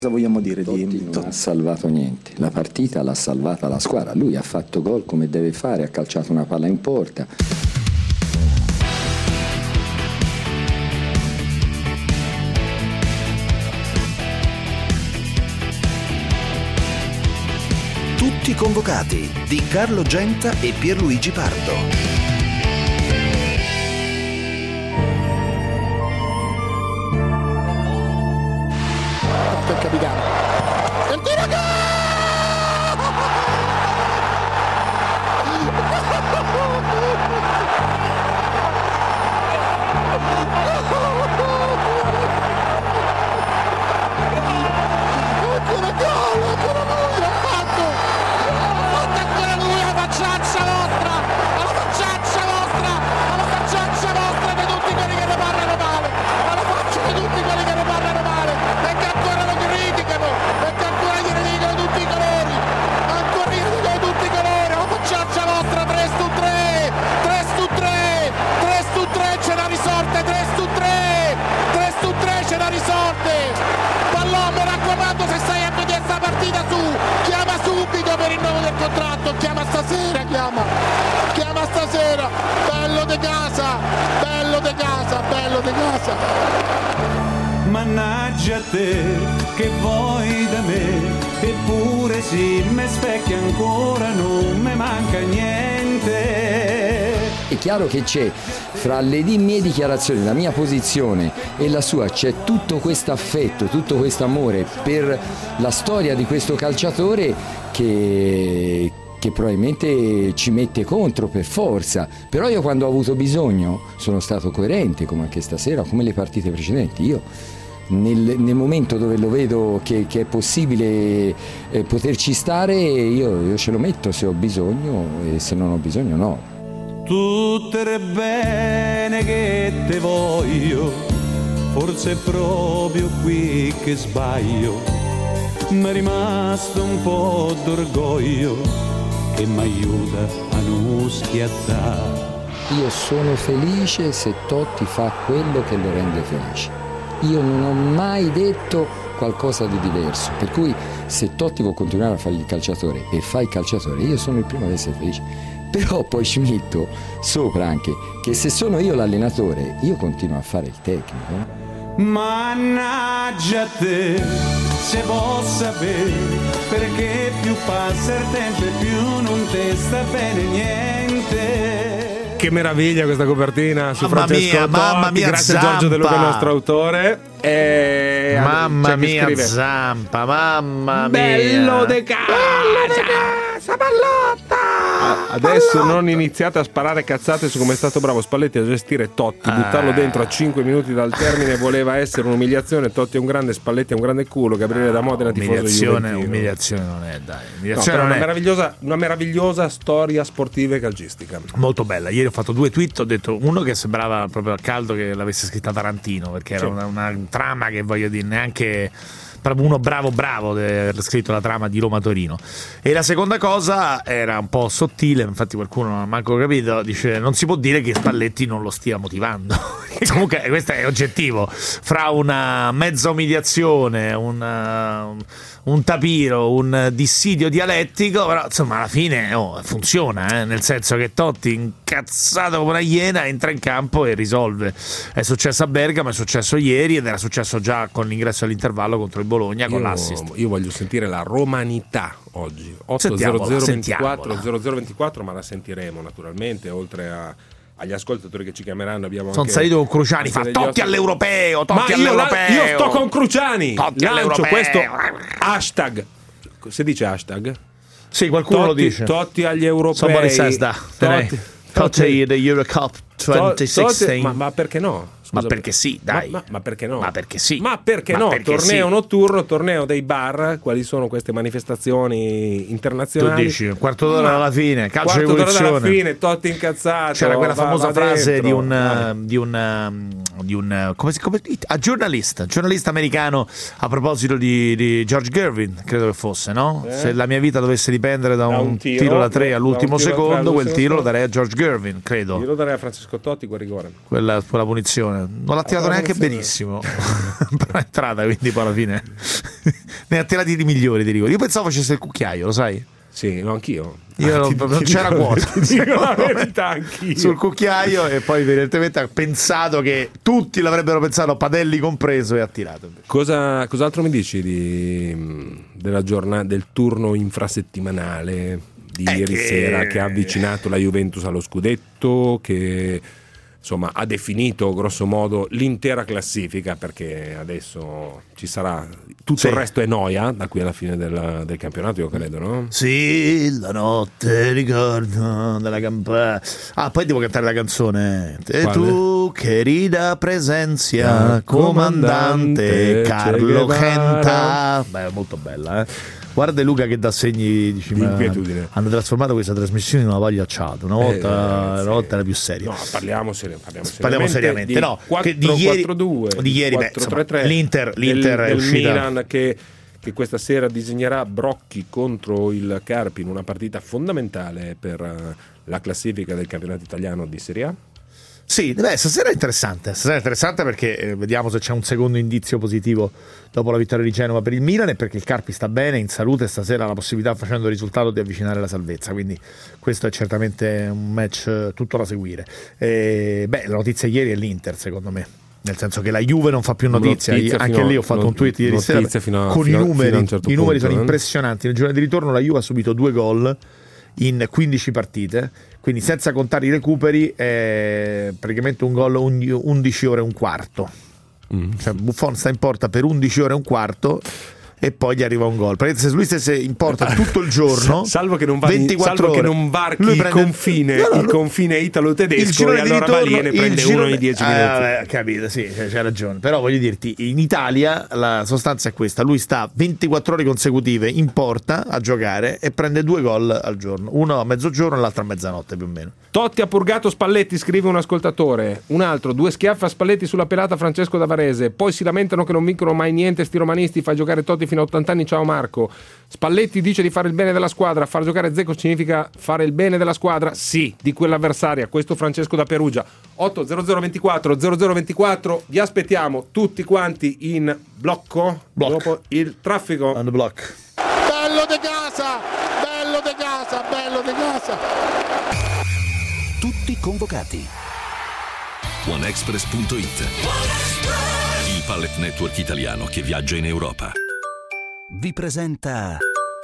Cosa vogliamo dire Totti di non ha salvato niente, la partita l'ha salvata la squadra, lui ha fatto gol come deve fare, ha calciato una palla in porta. Tutti convocati di Carlo Genta e Pierluigi Pardo. Il capitano. Il tiro gol! Chiama stasera, bello de casa, Mannaggia te, che vuoi da me, eppure sì, me specchia ancora, non me manca niente. È chiaro che c'è fra le mie dichiarazioni, la mia posizione e la sua, c'è tutto questo affetto, tutto questo amore per la storia di questo calciatore che probabilmente ci mette contro per forza, però io quando ho avuto bisogno sono stato coerente, come anche stasera, come le partite precedenti. Io nel momento dove lo vedo che è possibile poterci stare, io ce lo metto se ho bisogno, e se non ho bisogno no. Tutte le bene che te voglio, forse è proprio qui che sbaglio, m'è rimasto un po' d'orgoglio che mi aiuta a non schiattare. Io sono felice se Totti fa quello che lo rende felice. Io non ho mai detto qualcosa di diverso, per cui se Totti vuole continuare a fare il calciatore e fa il calciatore, io sono il primo ad essere felice. Però poi ci metto sopra anche che se sono io l'allenatore, io continuo a fare il tecnico. Mannaggia te, se posso sapere, perché più passa il tempo e più non te sta bene niente. Che meraviglia questa copertina su Francesco Totti. Mamma mia, grazie Zampa. a Giorgio De Luca, il nostro autore. Mamma mia, Zampa, mamma mia. Bello de casa, pallotta. Adesso non iniziate a sparare cazzate su come è stato bravo Spalletti a gestire Totti, buttarlo dentro a 5 minuti dal termine voleva essere un'umiliazione. Totti è un grande, Spalletti è un grande culo, Gabriele da Modena tifoso di Juventino. Umiliazione non è, dai. Una meravigliosa storia sportiva e calcistica. Molto bella. Ieri ho fatto 2 tweet, ho detto uno che sembrava proprio a caldo che l'avesse scritta Tarantino, perché era una trama che voglio dire neanche proprio uno bravo di aver scritto la trama di Roma-Torino. E la seconda cosa era un po' sottile, infatti qualcuno non ha manco capito, dice non si può dire che Spalletti non lo stia motivando. Comunque questo è oggettivo, fra una mezza umiliazione, un tapiro, un dissidio dialettico, però insomma alla fine funziona, nel senso che Totti, incazzato come una iena, entra in campo e risolve. È successo a Bergamo, è successo ieri ed era successo già con l'ingresso all'intervallo contro il Bologna con l'assist. Io voglio sentire la romanità oggi 80024, ma la sentiremo naturalmente, oltre agli ascoltatori che ci chiameranno. Sono salito con Cruciani, fa Totti all'europeo, Totti all'europeo. Io sto con Cruciani, Totti lancio questo hashtag, si dice hashtag? Sì, qualcuno lo dice. Totti agli europei. Somebody says that. Totti the Euro Cup 2016. Ma perché no? Ma perché sì, dai. Ma perché no? Ma perché sì. Ma perché no? Perché torneo sì. Notturno, torneo dei bar, quali sono queste manifestazioni internazionali? Tu dici, un quarto d'ora alla fine, calcio quarto d'ora rivoluzione. alla fine, Totti incazzato. C'era quella famosa frase dentro. di un giornalista americano a proposito di George Gervin, credo che fosse, no? Se la mia vita dovesse dipendere da un tiro da 3 all'ultimo secondo, quel tiro lo darei a George Gervin, credo. Io lo darei a Francesco Totti quel rigore. Quella punizione. non l'ha tirato neanche benissimo. Però è entrata, quindi poi alla fine ne ha tirati di migliori di rigore. Io pensavo facesse il cucchiaio, lo sai? Sì, no, anch'io. Non c'era quota. Ti dico la verità, anch'io. Sul cucchiaio, e poi evidentemente ha pensato che tutti l'avrebbero pensato, Padelli compreso, e ha tirato. Cos'altro mi dici della giornata, del turno infrasettimanale di ieri sera, che ha avvicinato la Juventus allo scudetto, che insomma ha definito grosso modo l'intera classifica, perché adesso ci sarà tutto il resto è noia da qui alla fine del campionato, io credo, no? Sì, la notte ricordo della campana. Poi devo cantare la canzone. E tu querida presenza, comandante Carlo Genta. Beh, molto bella, Guarda Luca che dà segni di inquietudine. Hanno trasformato questa trasmissione in una pagliacciata. Una volta era più seria. No, parliamo seriamente. Di 4-4-2, di ieri 4-3-3, l'Inter è del uscita. Milan che questa sera disegnerà Brocchi contro il Carpi in una partita fondamentale per la classifica del campionato italiano di Serie A. Sì, stasera è interessante perché vediamo se c'è un secondo indizio positivo dopo la vittoria di Genova per il Milan, e perché il Carpi sta bene, in salute, stasera ha la possibilità, facendo il risultato, di avvicinare la salvezza, quindi questo è certamente un match tutto da seguire. La notizia ieri è l'Inter, secondo me, nel senso che la Juve non fa più notizia. Anche lì ho fatto un tweet ieri sera con i numeri, i numeri sono impressionanti. Nel giorno di ritorno la Juve ha subito 2 gol in 15 partite, quindi senza contare i recuperi è praticamente un gol ogni 11 ore e un quarto. Cioè Buffon sta in porta per 11 ore e un quarto e poi gli arriva un gol. Praticamente se lui stesse in porta tutto il giorno, salvo che non 24 ore, che non varchi il confine italo-tedesco, e allora va lì e ne prende uno in 10 minuti. Capito, sì, c'hai ragione. Però voglio dirti, in Italia la sostanza è questa: lui sta 24 ore consecutive in porta a giocare e prende 2 gol al giorno, uno a mezzogiorno e l'altro a mezzanotte più o meno. Totti ha purgato Spalletti, scrive un ascoltatore. Un altro: 2 schiaffi a Spalletti sulla pelata Francesco da Varese. Poi si lamentano che non vincono mai niente sti romanisti, fa giocare Totti fino a 80 anni, ciao Marco. Spalletti dice di fare il bene della squadra, far giocare Zecco significa fare il bene della squadra, sì, di quell'avversaria. Questo Francesco da Perugia. 8-0024 vi aspettiamo tutti quanti in blocco dopo il traffico. On the block. Bello de casa, bello de casa, bello de casa. Tutti convocati. OneExpress.it, il pallet network italiano che viaggia in Europa, Vi presenta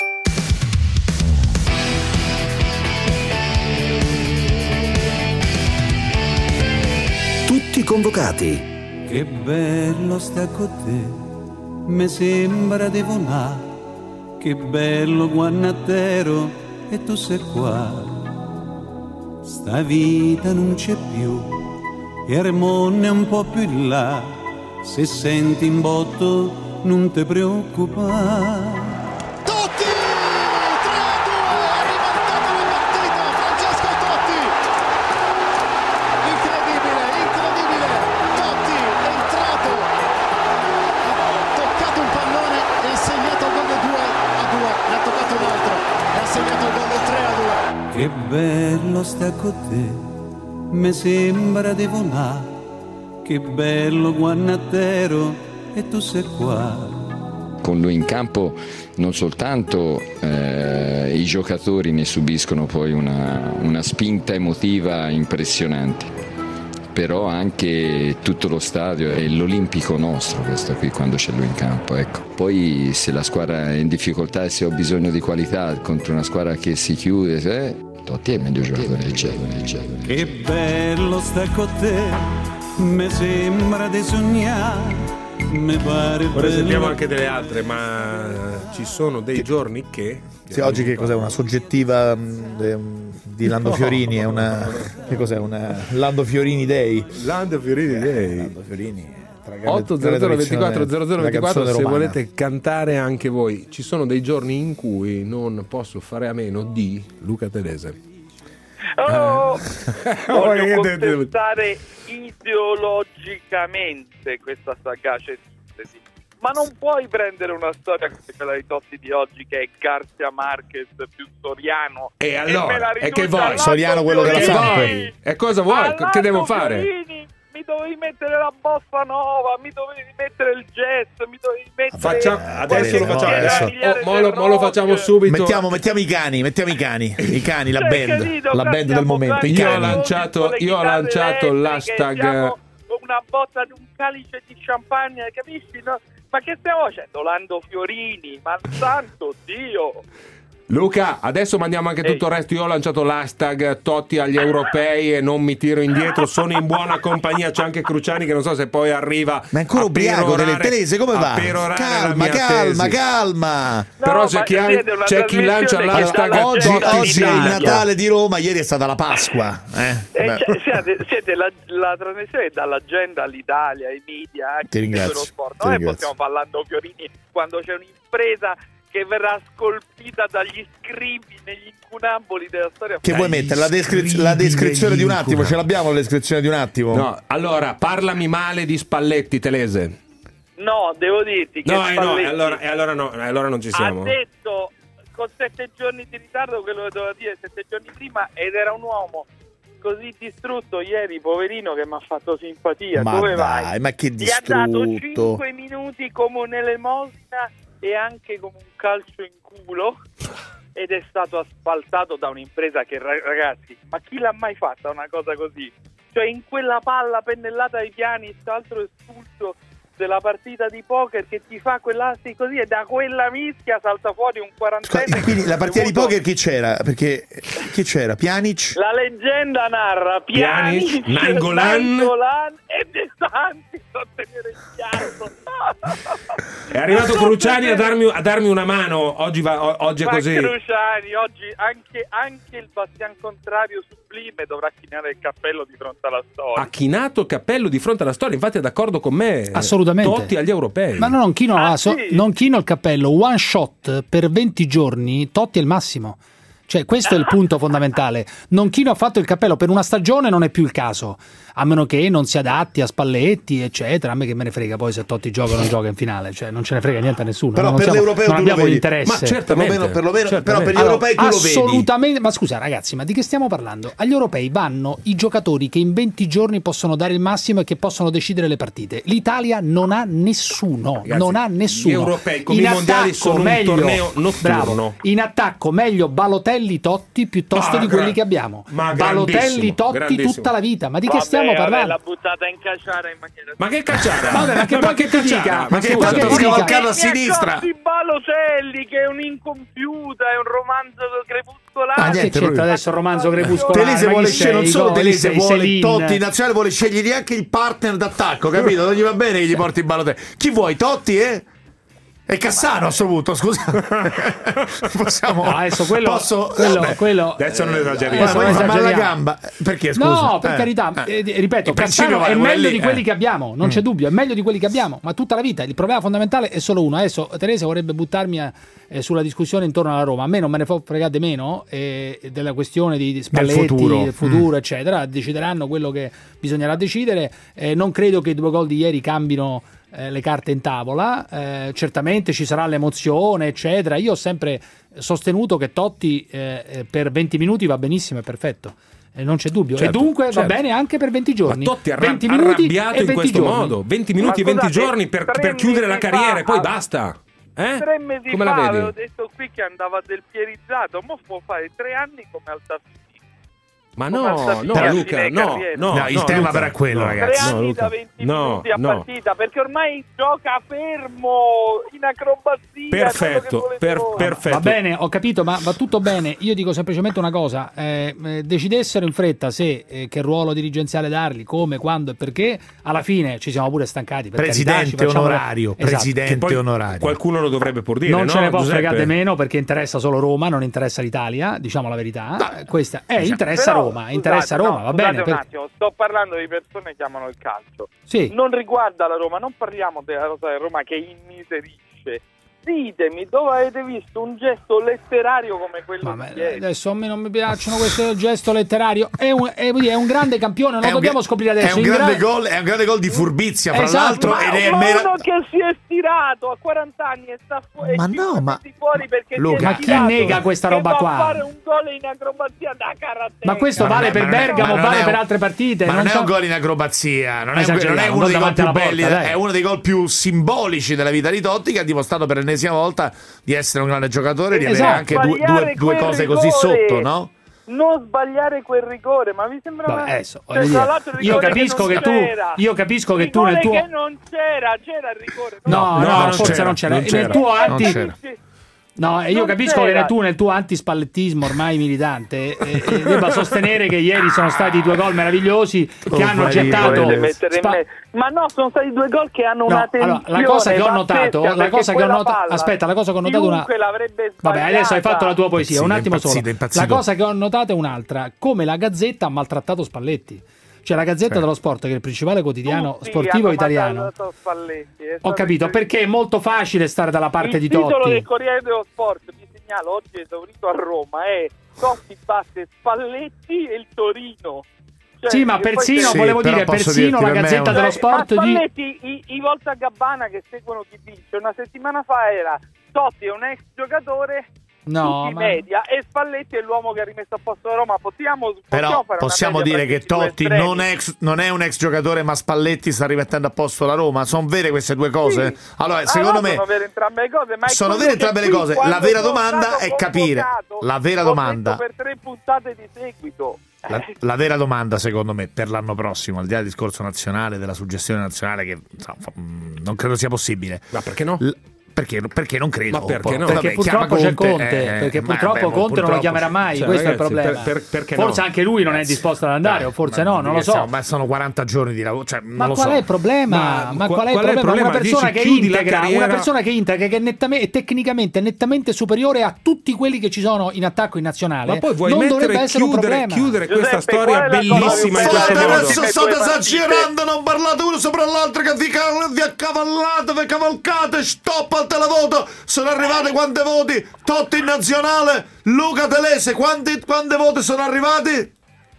Tutti convocati. Che bello sta con te, mi sembra di volare. Che bello guannatero, e tu sei qua. Sta vita non c'è più, e Ermonne un po' più in là. Se senti in botto non ti preoccupare. Totti! 3-2, ha ribaltato la partita Francesco Totti. Incredibile. Totti è entrato, ha toccato un pallone e segnato il gol del 2-2. Ne ha toccato un altro e ha segnato il gol del 3-2. Che bello sta con te, mi sembra di volare. Che bello guannatero, e tu sei qua. Con lui in campo non soltanto i giocatori ne subiscono poi una spinta emotiva impressionante, però anche tutto lo stadio è l'olimpico nostro, questo qui, quando c'è lui in campo, ecco. Poi se la squadra è in difficoltà e se ho bisogno di qualità contro una squadra che si chiude, Totti è il meglio giocatore del cielo. Che bello sta con te, mi sembra di sognare. Mi pare. Ora sentiamo anche delle altre, ma ci sono dei giorni che. Sì, oggi che cos'è? Una soggettiva di Lando Fiorini? È una. Che cos'è? Una Lando Fiorini Day. Lando Fiorini Day. Lando Fiorini. 8-00-24 se volete cantare anche voi. Ci sono dei giorni in cui non posso fare a meno di Luca Telese. Voglio contestare ideologicamente questa sagace sintesi, ma non puoi prendere una storia come quella di Totti di oggi, che è Garcia Marquez più Soriano, e allora e che vuoi? Soriano quello della Samp, e cosa vuoi? Che devo fare? Fiorini, mi dovevi mettere la bossa nova, mi dovevi mettere il jazz, mi dovevi mettere adesso lo facciamo, adesso lo facciamo subito. Mettiamo i cani, la Cioè, band, capito? la band del momento. Io ho lanciato l'hashtag una botta di un calice di champagne, capisci? No? Ma che stiamo facendo? Lando Fiorini, ma santo Dio! Luca, adesso mandiamo anche tutto il resto. Io ho lanciato l'hashtag Totti agli europei e non mi tiro indietro. Sono in buona compagnia. C'è anche Cruciani che non so se poi arriva. Ma è ancora ubriaco delle Telese, come va? Calma. Però c'è chi lancia l'hashtag oggi è il Natale di Roma, ieri è stata la Pasqua. Siete la trasmissione dall'agenda all'Italia, i media, anche ti ringrazio, lo sport. Noi possiamo parlando Fiorini quando c'è un'impresa che verrà scolpita dagli scribi negli incunaboli della storia. Che vuoi mettere? La descrizione di un attimo? Ce l'abbiamo la descrizione di un attimo? No, allora, parlami male di Spalletti, Telese. No, devo dirti che allora non ci siamo. Ha detto con 7 giorni di ritardo quello che doveva dire 7 giorni prima, ed era un uomo così distrutto ieri, poverino, che mi ha fatto simpatia. Ma dove dai, vai? Ma che distrutto. Gli ha dato 5 minuti come un'elemosina e anche come un calcio in culo, ed è stato asfaltato da un'impresa che, ragazzi, ma chi l'ha mai fatta una cosa così? Cioè, in quella palla pennellata ai piani, quest'altro espulso della partita di poker che ti fa quell'asti così, e da quella mischia salta fuori un quarantenne. Quindi la partita di poker chi c'era? Perché chi c'era? Pjanic? La leggenda narra Pjanic, Nainggolan e De Santi a tenere il piatto. È arrivato Cruciani a darmi una mano. Oggi è così. Cruciani, oggi anche il bastian contrario sublime dovrà chinare il cappello di fronte alla storia. Ha chinato il cappello di fronte alla storia, infatti è d'accordo con me. Assolutamente. Totti agli europei. Ma non chino sì. non chino il cappello, one shot per 20 giorni, Totti è il massimo. Cioè, questo è il punto fondamentale. Non chino affatto il cappello per una stagione, non è più il caso, a meno che non si adatti a Spalletti, eccetera. A me che me ne frega poi se Totti gioca o non gioca in finale, cioè non ce ne frega niente a nessuno. Però non per l'europeo non tu abbiamo lo vedi. interesse. Ma certamente, perlomeno, però per gli europei tu lo vedi. Assolutamente. Ma scusa ragazzi, ma di che stiamo parlando? Agli europei vanno i giocatori che in 20 giorni possono dare il massimo e che possono decidere le partite. L'Italia non ha nessuno. Ragazzi, non ha nessuno. Gli europei come i mondiali sono un torneo notturno. Bravo, in attacco meglio Balotelli, Totti piuttosto di quelli che abbiamo. Balotelli, Totti tutta la vita. Ma di che stiamo parlando? La buttata in cacciara in maniera. Ma che cacciara? Vabbè, ma che poi che ti dica? Ma che tanto scavalcato a sinistra? Di Balotelli, che è un'incompiuta, è un romanzo crepuscolare. Ma che c'entra adesso il romanzo crepuscolare? Telese vuole scegliere, non solo Telese vuole Celine. Totti in nazionale, vuole scegliere anche il partner d'attacco, capito? Non gli va bene che gli porti Balotelli. Chi vuoi, Totti, È Cassano a questo punto, scusa. Possiamo. No, adesso quello adesso non esageriamo. Ma fa male la gamba. Perché scusa? No, per carità, ripeto, Cassano è meglio di quelli che abbiamo, non c'è dubbio, è meglio di quelli che abbiamo, ma tutta la vita il problema fondamentale è solo uno. Adesso Teresa vorrebbe buttarmi sulla discussione intorno alla Roma. A me non me ne fa fregate meno della questione di Spalletti, del futuro, eccetera. Decideranno quello che bisognerà decidere. Non credo che i 2 gol di ieri cambino le carte in tavola, certamente ci sarà l'emozione, eccetera. Io ho sempre sostenuto che Totti per 20 minuti va benissimo, è perfetto, non c'è dubbio, certo, e dunque certo. va bene anche per 20 giorni. Ma Totti 20 minuti arrabbiato e in 20 questo giorni. modo, 20 minuti e 20 giorni per chiudere la carriera e poi basta. 3 mesi come fa la vedi? avevo detto qui che andava del pierizzato, mo può fare 3 anni come Altafini. Ma no, Luca, no, il tema Luca, però è quello, ragazzi. 3 anni da 20 minuti a partita, perché ormai gioca fermo in acrobazia. Perfetto. Va bene, ho capito, ma va tutto bene. Io dico semplicemente una cosa: decidessero in fretta se che ruolo dirigenziale dargli, come, quando e perché. Alla fine ci siamo pure stancati. Presidente onorario, esatto. Presidente onorario. Qualcuno lo dovrebbe pur dire. Non ce ne può Giuseppe? fregare meno, perché interessa solo Roma, non interessa l'Italia, diciamo la verità. Questa interessa Però, Roma, interessa Roma, va bene. Un attimo, sto parlando di persone che amano il calcio. Sì. Non riguarda la Roma, non parliamo della rosa del Roma che immiserisce. ditemi dove avete visto un gesto letterario come quello di ieri. Adesso a me non mi piacciono questo gesto letterario. È un grande campione, non lo dobbiamo scoprire adesso. È un grande gol di furbizia, fra l'altro. Ma uno che si è stirato a 40 anni e sta fuori. Fuori perché ma chi nega questa roba qua? Fare un gol in acrobazia da karate. Ma questo vale per Bergamo, vale per altre partite. Ma non è un gol in acrobazia, non è uno dei gol più belli, è uno dei gol più simbolici della vita di Totti, che ha dimostrato per l'ennesima volta di essere un grande giocatore, di avere anche due cose così sotto, no? Non sbagliare quel rigore, ma mi sembra io capisco che tu nel tuo che non c'era il rigore. No, forse non c'era. Nel tuo No, io capisco che tu nel tuo antispallettismo ormai militante debba sostenere che ieri sono stati 2 gol meravigliosi che hanno gettato. Ma no, sono stati 2 gol che hanno una tensione. La cosa che ho notato, aspetta, la cosa che ho notato Vabbè, adesso hai fatto la tua poesia, un attimo solo. La cosa che ho notato è un'altra, come la Gazzetta ha maltrattato Spalletti. Cioè la Gazzetta dello Sport, che è il principale quotidiano sportivo italiano. Ho capito, perché è molto facile stare dalla parte di Totti. Il titolo del Corriere dello Sport, vi segnalo, oggi è esaurito a Roma, è Totti batte Spalletti e il Torino. Cioè, sì, ma persino, volevo dire, persino la Gazzetta dello Sport Spalletti, i Volta Gabbana che seguono chi vince, una settimana fa era Totti è un ex giocatore... tutti i media, e Spalletti è l'uomo che ha rimesso a posto la Roma. Possiamo dire che Totti non è un ex giocatore, ma Spalletti sta rimettendo a posto la Roma. Sono vere queste due cose? Sì. Allora, secondo me sono vere entrambe le cose, ma sono vere entrambe le cose. La vera domanda è capire. La vera domanda per 3 puntate di seguito. La vera domanda, secondo me, per l'anno prossimo, al di là del discorso nazionale, della suggestione nazionale, che non credo sia possibile. Ma perché no? Perché non credo. Ma perché no? Perché purtroppo c'è Conte, perché purtroppo Conte non lo chiamerà mai, questo ragazzi, è il problema. Forse anche lui non è disposto ad andare, o forse non lo so. Ma sono 40 giorni di lavoro, ma qual è il problema? Ma qual è il problema? Una persona che integra, che è tecnicamente nettamente superiore a tutti quelli che ci sono in attacco in nazionale. Ma poi vuoi non dovrebbe essere un problema. Chiudere questa storia bellissima in questo modo. Adesso state esagerando, non parlate uno sopra l'altro, che vi accavallate, vi cavalcate, stop al televoto. Sono arrivate quante voti? Totti in nazionale, Luca Telese, quante voti sono arrivati?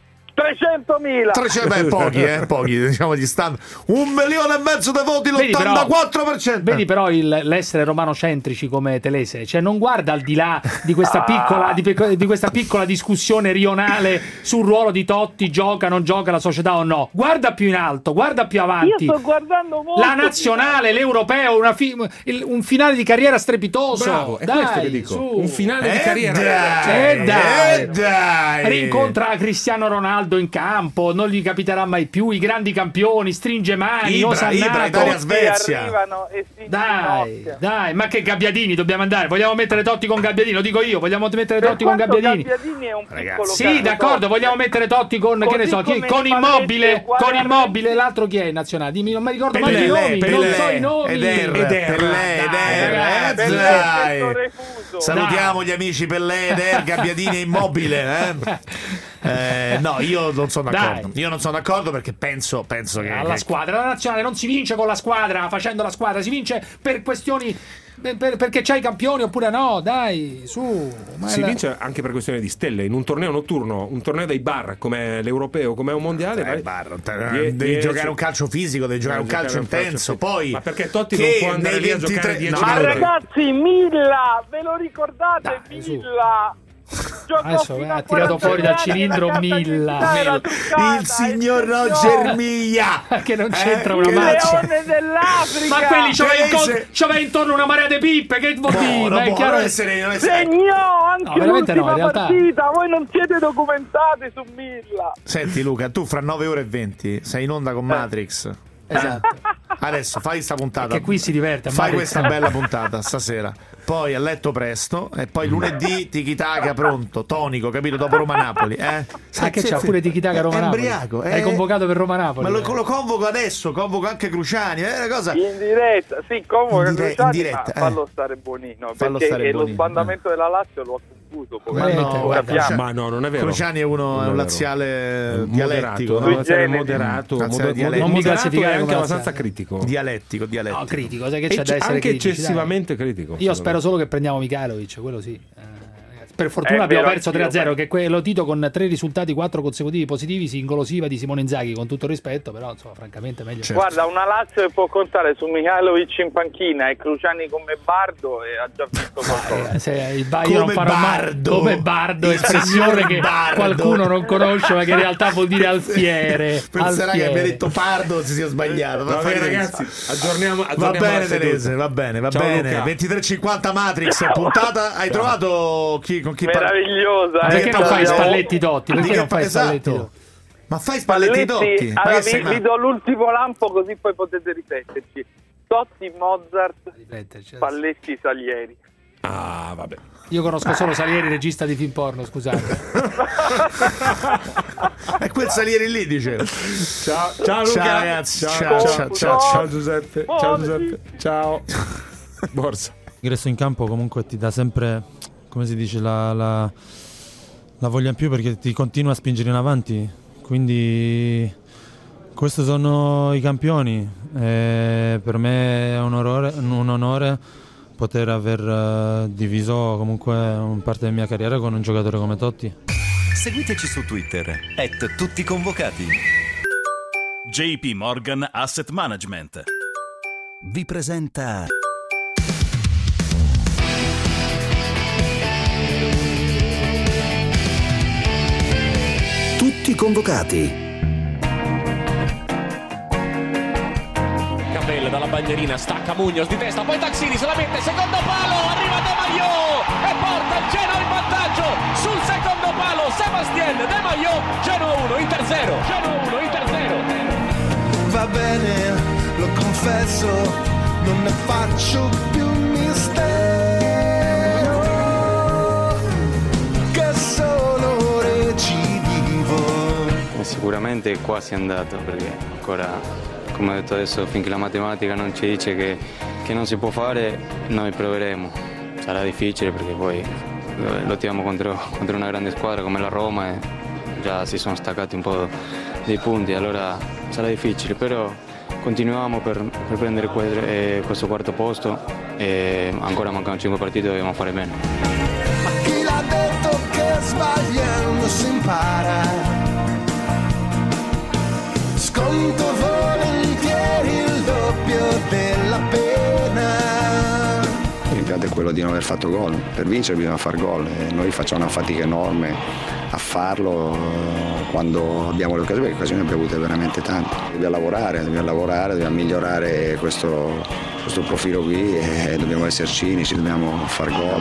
300.000. Pochi, diciamo gli stand. 1,5 milioni di voti, l'84%. Vedi però l'essere romanocentrici come Telese, cioè non guarda al di là di questa piccola discussione rionale sul ruolo di Totti, gioca, non gioca la società o no. Guarda più in alto, guarda più avanti. Io sto guardando molto la nazionale, l'europeo, un finale di carriera strepitoso. Bravo, è questo che dico. Un finale di carriera. Dai. Rincontra Cristiano Ronaldo in campo, non gli capiterà mai più, i grandi campioni, stringe mani, Ibra, Italia-Svezia. Dai, ma che Gabbiadini dobbiamo andare? Vogliamo mettere Totti con Gabbiadini? Lo dico io, vogliamo mettere Totti con Gabbiadini? Gabbiadini è un piccolo sì, d'accordo, vogliamo mettere Totti con che ne so, con Immobile, l'altro chi è in nazionale? Dimmi, non mi ricordo mai i nomi, non so i nomi. Salutiamo gli amici Pellè, Eder, Gabbiadini e Immobile, no, io non sono d'accordo. Io non sono d'accordo perché penso che alla squadra, la nazionale non si vince con la squadra, facendo la squadra, si vince per questioni perché c'hai i campioni oppure no, dai, su. Si vince anche per questione di stelle in un torneo notturno, un torneo dei bar come l'europeo, come un mondiale. Devi giocare un calcio fisico, devi giocare un calcio intenso. Poi, ma perché Totti non può andare lì a giocare 10 minuti? Ma ragazzi, Milla, ve lo ricordate? Milla. Adesso ha tirato fuori dal cilindro Milla, il signor Roger Milla, che non c'entra una mazza. Il leone dell'Africa. Ma quelli c'aveva intorno una marea di pippe, che vuol dire? Segnò anche l'ultima partita. Voi non siete documentati su Milla. Senti Luca, tu fra 9 ore e 20 sei in onda con Matrix. Esatto. Adesso fai sta puntata. Che qui si diverte. Fai questa bella puntata stasera. Poi a letto presto. E poi lunedì Tiki Taka pronto, tonico, capito? Dopo Roma-Napoli. Che c'ha pure Tiki Taka Roma-Napoli. Embriaco. Hai convocato per Roma-Napoli. Ma lo convoco adesso. Convoco anche Cruciani. È una cosa. In diretta. Sì, convoco Cruciani. Ma fallo stare Bonino. Perché lo sbandamento della Lazio lo ha confuso. Ma no, non è vero. Cruciani è un laziale dialettico, moderato, non mi classificare anche abbastanza critico. Dialettico. No, critico, sai che c'è da essere anche critici, eccessivamente critico. Io spero solo che prendiamo Mihajlovic, quello sì. Per fortuna abbiamo perso 3-0, che quello Tito con 3 risultati 4 consecutivi positivi si ingolosiva di Simone Inzaghi, con tutto rispetto, però insomma francamente meglio. Certo. Guarda, una Lazio che può contare su Mihajlovic in panchina e Cruciani come Bardo e ha già vinto qualcosa. Io non farò mai come Bardo, espressione che qualcuno non conosce ma che in realtà vuol dire alfiere. Penserà che abbia detto Pardo si sia sbagliato. Va bene ragazzi, aggiorniamo va bene Terese, va bene. 23:50 Matrix, puntata, hai trovato con chi meravigliosa. Perché non fai Spalletti Dotti? Perché non fai Spalletti Dotti? Ma fai Spalletti Dotti? Allora, vi do l'ultimo lampo così poi potete ripeterci. Totti, Mozart, Spalletti, Salieri. Ah, vabbè. Io conosco solo Salieri, regista di film porno, scusate. È quel Salieri lì, dicevo. Ciao Luca. Ciao ragazzi. Ciao Giuseppe. Ciao. Borsa. L'ingresso in campo comunque ti dà sempre, come si dice, la voglia in più, perché ti continua a spingere in avanti. Quindi questi sono i campioni. Per me è un onore poter aver diviso comunque un parte della mia carriera con un giocatore come Totti. Seguiteci su Twitter @tutticonvocati. JP Morgan Asset Management vi presenta Tutti convocati. Capelle dalla bandierina, stacca Muñoz di testa, poi Taxini se la mette, secondo palo, arriva De Maio e porta il Genoa in vantaggio sul secondo palo. Sebastien De Maio, Genoa 1, Inter 0. Va bene, lo confesso, non ne faccio più un mistero, che sono recidivo. Sicuramente è quasi andato, perché ancora, come ho detto adesso, finché la matematica non ci dice che non si può fare, noi proveremo. Sarà difficile perché poi lottiamo contro una grande squadra come la Roma e già si sono staccati un po' dei punti, allora sarà difficile, però continuiamo per prendere questo quarto posto e ancora mancano 5 partite, dobbiamo fare bene. Ma chi l'ha detto che sbagliando si impara? Sconto volentieri il doppio della pena. L'impianto è quello di non aver fatto gol. Per vincere bisogna far gol e noi facciamo una fatica enorme a farlo quando abbiamo le occasioni, perché occasioni abbiamo avute veramente tante. Dobbiamo lavorare, dobbiamo migliorare questo profilo qui e dobbiamo essere cinici, dobbiamo far gol.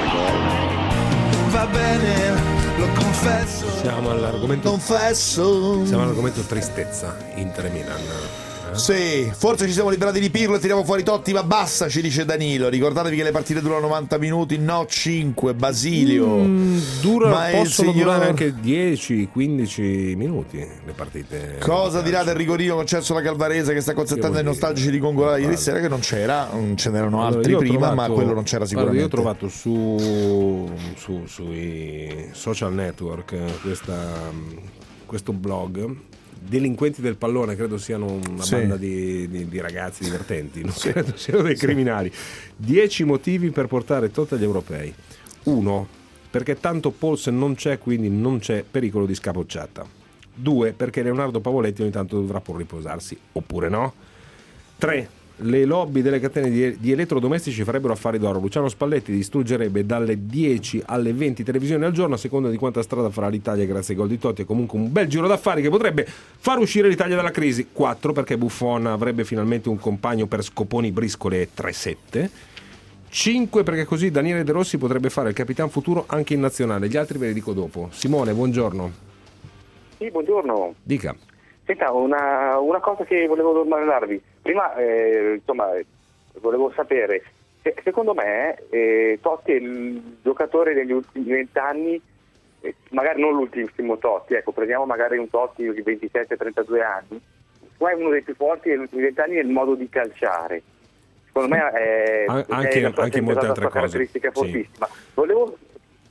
Va bene, lo confesso. Siamo all'argomento tristezza, Inter Milan. Sì, forse ci siamo liberati di Pirlo e tiriamo fuori Totti, ma basta, ci dice Danilo. Ricordatevi che le partite durano 90 minuti, no 5, Basilio. Possono durare anche 10-15 minuti le partite. Cosa dirà del rigorino concesso alla Calvarese che sta consentendo ai nostalgici di Gongola ieri sera, che non c'era, ce n'erano altri prima, ma quello non c'era sicuramente. Io ho trovato sui social network questo blog. Delinquenti del pallone, credo siano una banda di ragazzi divertenti, non credo siano dei criminali. 10 motivi per portare Totti agli europei. 1, perché tanto Paulsen non c'è, quindi non c'è pericolo di scapocciata. 2, perché Leonardo Pavoletti ogni tanto dovrà pur riposarsi, oppure no. 3, le lobby delle catene di elettrodomestici farebbero affari d'oro. Luciano Spalletti distruggerebbe dalle 10 alle 20 televisioni al giorno, a seconda di quanta strada farà l'Italia grazie ai gol di Totti. È comunque un bel giro d'affari che potrebbe far uscire l'Italia dalla crisi. 4, perché Buffon avrebbe finalmente un compagno per scoponi, briscole e 3-7. 5, perché così Daniele De Rossi potrebbe fare il capitan futuro anche in nazionale. Gli altri ve li dico dopo. Simone, buongiorno. Sì, buongiorno. Dica. Senta, una cosa che volevo domandarvi. Prima, volevo sapere, secondo me Totti è il giocatore degli ultimi 20 anni, magari non l'ultimo Totti, ecco, prendiamo magari un Totti di 27-32 anni, ma è uno dei più forti degli ultimi 20 anni nel modo di calciare. Secondo me anche molte altre cose. Caratteristica fortissima. Volevo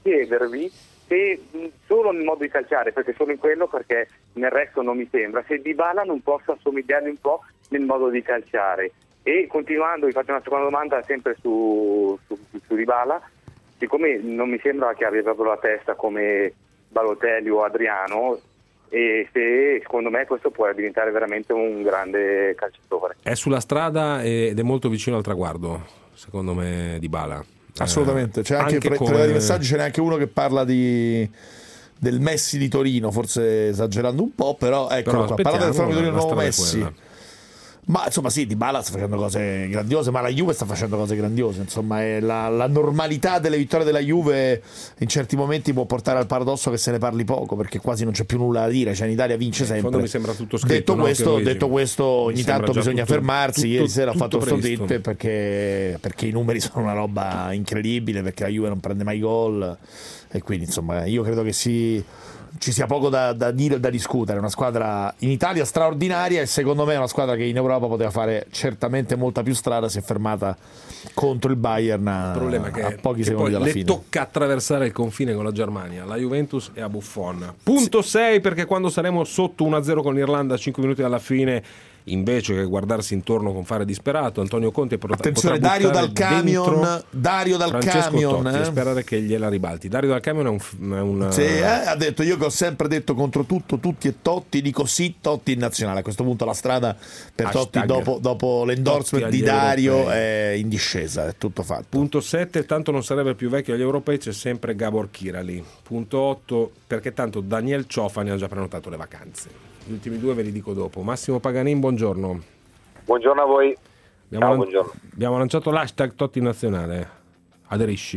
chiedervi se solo nel modo di calciare, perché solo in quello, perché nel resto non mi sembra, se Dybala non possa assomigliargli un po' nel modo di calciare. E continuando, vi faccio una seconda domanda sempre su Dybala, siccome non mi sembra che abbia proprio la testa come Balotelli o Adriano, e se secondo me questo può diventare veramente un grande calciatore. È sulla strada ed è molto vicino al traguardo, secondo me, Dybala. Assolutamente, c'è anche tra i messaggi ce n'è anche uno che parla del Messi di Torino, forse esagerando un po', però ecco, parlando del fenomeno di Torino, nuovo Messi. Ma insomma sì, Dybala sta facendo cose grandiose, ma la Juve sta facendo cose grandiose, insomma è la normalità delle vittorie della Juve in certi momenti può portare al paradosso che se ne parli poco, perché quasi non c'è più nulla da dire, cioè in Italia vince sempre. In fondo mi sembra tutto scritto. Detto questo ogni tanto bisogna fermarsi. Ieri sera ho fatto questo tweet perché i numeri sono una roba incredibile, perché la Juve non prende mai gol, e quindi insomma io credo che ci sia poco da dire e da discutere. È una squadra in Italia straordinaria, e secondo me è una squadra che in Europa poteva fare certamente molta più strada, si è fermata contro il Bayern a pochi secondi dalla fine. Le tocca attraversare il confine con la Germania, la Juventus e a Buffon. Punto 6, perché quando saremo sotto 1-0 con l'Irlanda a 5 minuti dalla fine, invece che guardarsi intorno con fare disperato, Antonio Conte attenzione, Dario Dal Camion, Totti, sperare che gliela ribalti. Dario Dal Camion è un ha detto: io che ho sempre detto contro tutto, tutti e Totti, dico sì, Totti in nazionale. A questo punto la strada per Totti dopo l'endorsement di Dario europei è in discesa, è tutto fatto. Punto 7, tanto non sarebbe più vecchio agli europei, c'è sempre Gabor Kirali. Punto 8, perché tanto Daniel Ciofani ha già prenotato le vacanze. Gli ultimi due ve li dico dopo. Massimo Paganin, buongiorno. Buongiorno a voi. Buongiorno. Abbiamo lanciato l'hashtag Totti nazionale. Aderisci?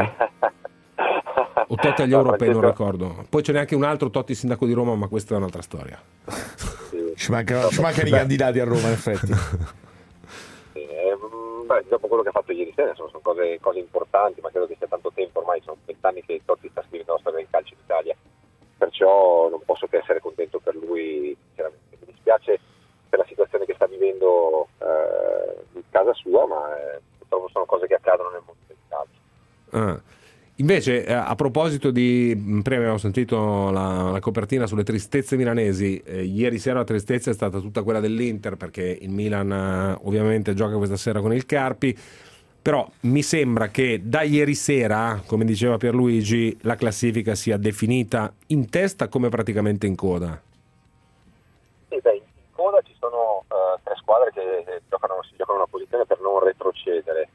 O Totti agli europei, non ricordo. Poi ce n'è anche un altro Totti sindaco di Roma, ma questa è un'altra storia. Sì. Ci mancano i candidati a Roma, in effetti. Dopo quello che ha fatto ieri sera, sono cose importanti, ma credo che sia tanto tempo, ormai sono 20 anni che Totti sta scrivendo la storia del calcio in Italia. Perciò non posso che essere contento per lui, sinceramente. Mi dispiace per la situazione che sta vivendo in casa sua, ma purtroppo sono cose che accadono nel mondo del calcio. Invece, a proposito prima abbiamo sentito la copertina sulle tristezze milanesi, ieri sera la tristezza è stata tutta quella dell'Inter, perché il Milan ovviamente gioca questa sera con il Carpi. Però mi sembra che da ieri sera, come diceva Pierluigi, la classifica sia definita in testa come praticamente in coda. Sì, in coda ci sono tre squadre che si giocano una posizione per non retrocedere.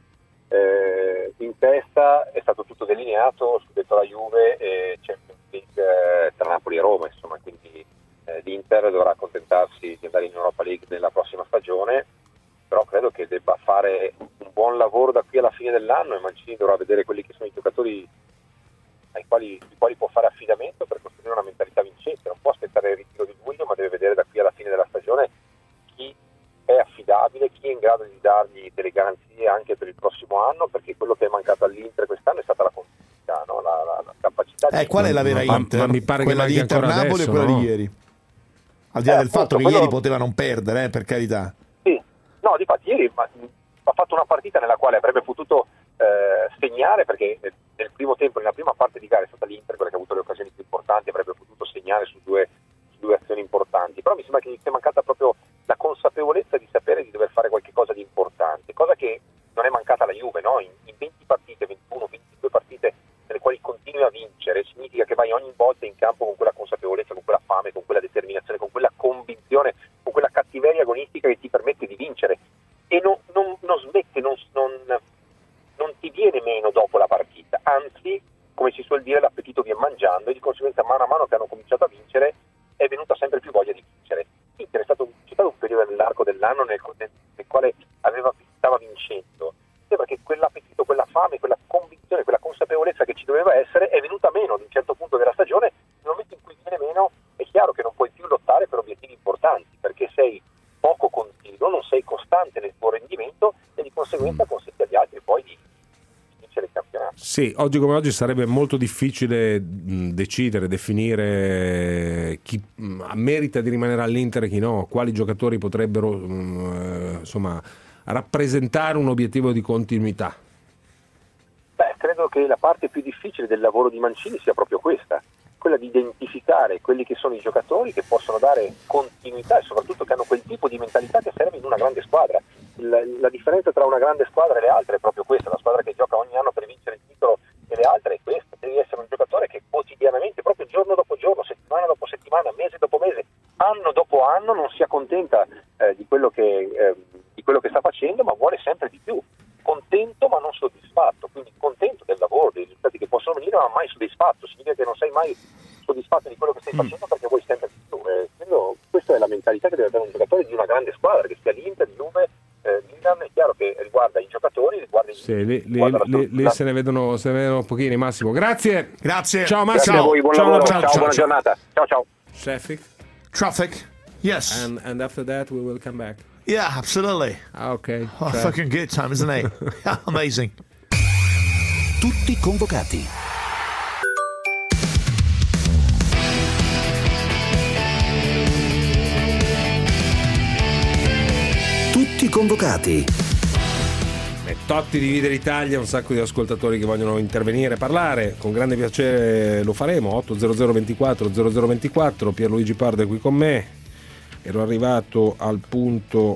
In testa è stato tutto delineato, scudetto la Juve e Champions League tra Napoli e Roma, insomma, quindi l'Inter dovrà accontentarsi di andare in Europa League nella prossima stagione, però credo che debba fare un buon lavoro da qui alla fine dell'anno, e Mancini dovrà vedere quelli che sono i giocatori ai quali può fare affidamento per costruire una mentalità vincente. Non può aspettare il ritiro di luglio, ma deve vedere da qui alla fine della stagione chi è affidabile, chi è in grado di dargli delle garanzie anche per il prossimo anno, perché quello che è mancato all'Inter quest'anno è stata la continuità, no? la capacità di... Qual è la vera Inter? Ma mi pare quella che di Inter Napoli adesso, o quella no? di ieri? Al di là del fatto che ieri poteva non perdere, per carità. Sì, no, difatti ieri ha fatto una partita nella quale avrebbe potuto segnare, perché nel primo tempo, nella prima parte di gara è stata l'Inter quella che ha avuto le occasioni più importanti, avrebbe potuto segnare su due azioni importanti, però mi sembra che gli sia mancata proprio la consapevolezza di sapere di dover fare qualche cosa di importante, cosa che non è mancata alla Juve, no? In 20 partite, 21, 22 partite nelle quali continui a vincere, significa che vai ogni volta in campo con quella consapevolezza, con quella fame, con quella determinazione, con quella convinzione, con quella cattiveria agonistica che ti permette di vincere, e non smette, non ti viene meno dopo la partita, anzi, come si suol dire, l'appetito viene mangiando, e di conseguenza mano a mano che hanno cominciato a vincere è venuta sempre più voglia di vincere. C'è stato un periodo nell'arco dell'anno nel quale stava vincendo. Sembra che quell'appetito, quella fame, quella convinzione, quella consapevolezza che ci doveva essere è venuta meno ad un certo punto della stagione. Nel momento in cui viene meno è chiaro che non puoi più lottare per obiettivi importanti, perché sei poco continuo, non sei costante nel tuo rendimento, e di conseguenza consente agli altri poi di vincere il campionato. Sì, oggi come oggi sarebbe molto difficile definire chi merita di rimanere all'Inter e chi no, quali giocatori potrebbero rappresentare un obiettivo di continuità. credo che la parte più difficile del lavoro di Mancini sia proprio questa, quella di identificare quelli che sono i giocatori che possono dare continuità e soprattutto che hanno quel tipo di mentalità che serve in una grande squadra. La differenza tra una grande squadra e le altre è proprio questa, la squadra che gioca ogni anno per vincere il titolo e le altre è questa, devi essere un giocatore che quotidianamente, proprio giorno dopo giorno, settimana dopo settimana, mese dopo mese, anno dopo anno non si accontenta di quello che sta facendo, ma vuole sempre di più, contento ma non soddisfatto, quindi contento del lavoro, dei risultati che possono venire, ma mai soddisfatto. Significa che non sei mai soddisfatto di quello che stai facendo perché vuoi sempre di più. Questa è la mentalità che deve avere un giocatore di una grande squadra, che sia l'Inter, Juve, Milan. È chiaro che riguarda i giocatori, riguarda lì se ne vedono pochini. Massimo, grazie. Ciao Massimo. Grazie a voi, buon lavoro. Ciao, buona giornata. Ciao. Traffic. Yes. And after that we will come back. Yeah, absolutely. Okay. Oh, fucking good time, isn't it? Amazing. Tutti convocati. Tutti convocati. Totti divide l'Italia, un sacco di ascoltatori che vogliono intervenire, parlare, con grande piacere lo faremo. 800 24 0024. Pierluigi Pardo è qui con me. Ero arrivato al punto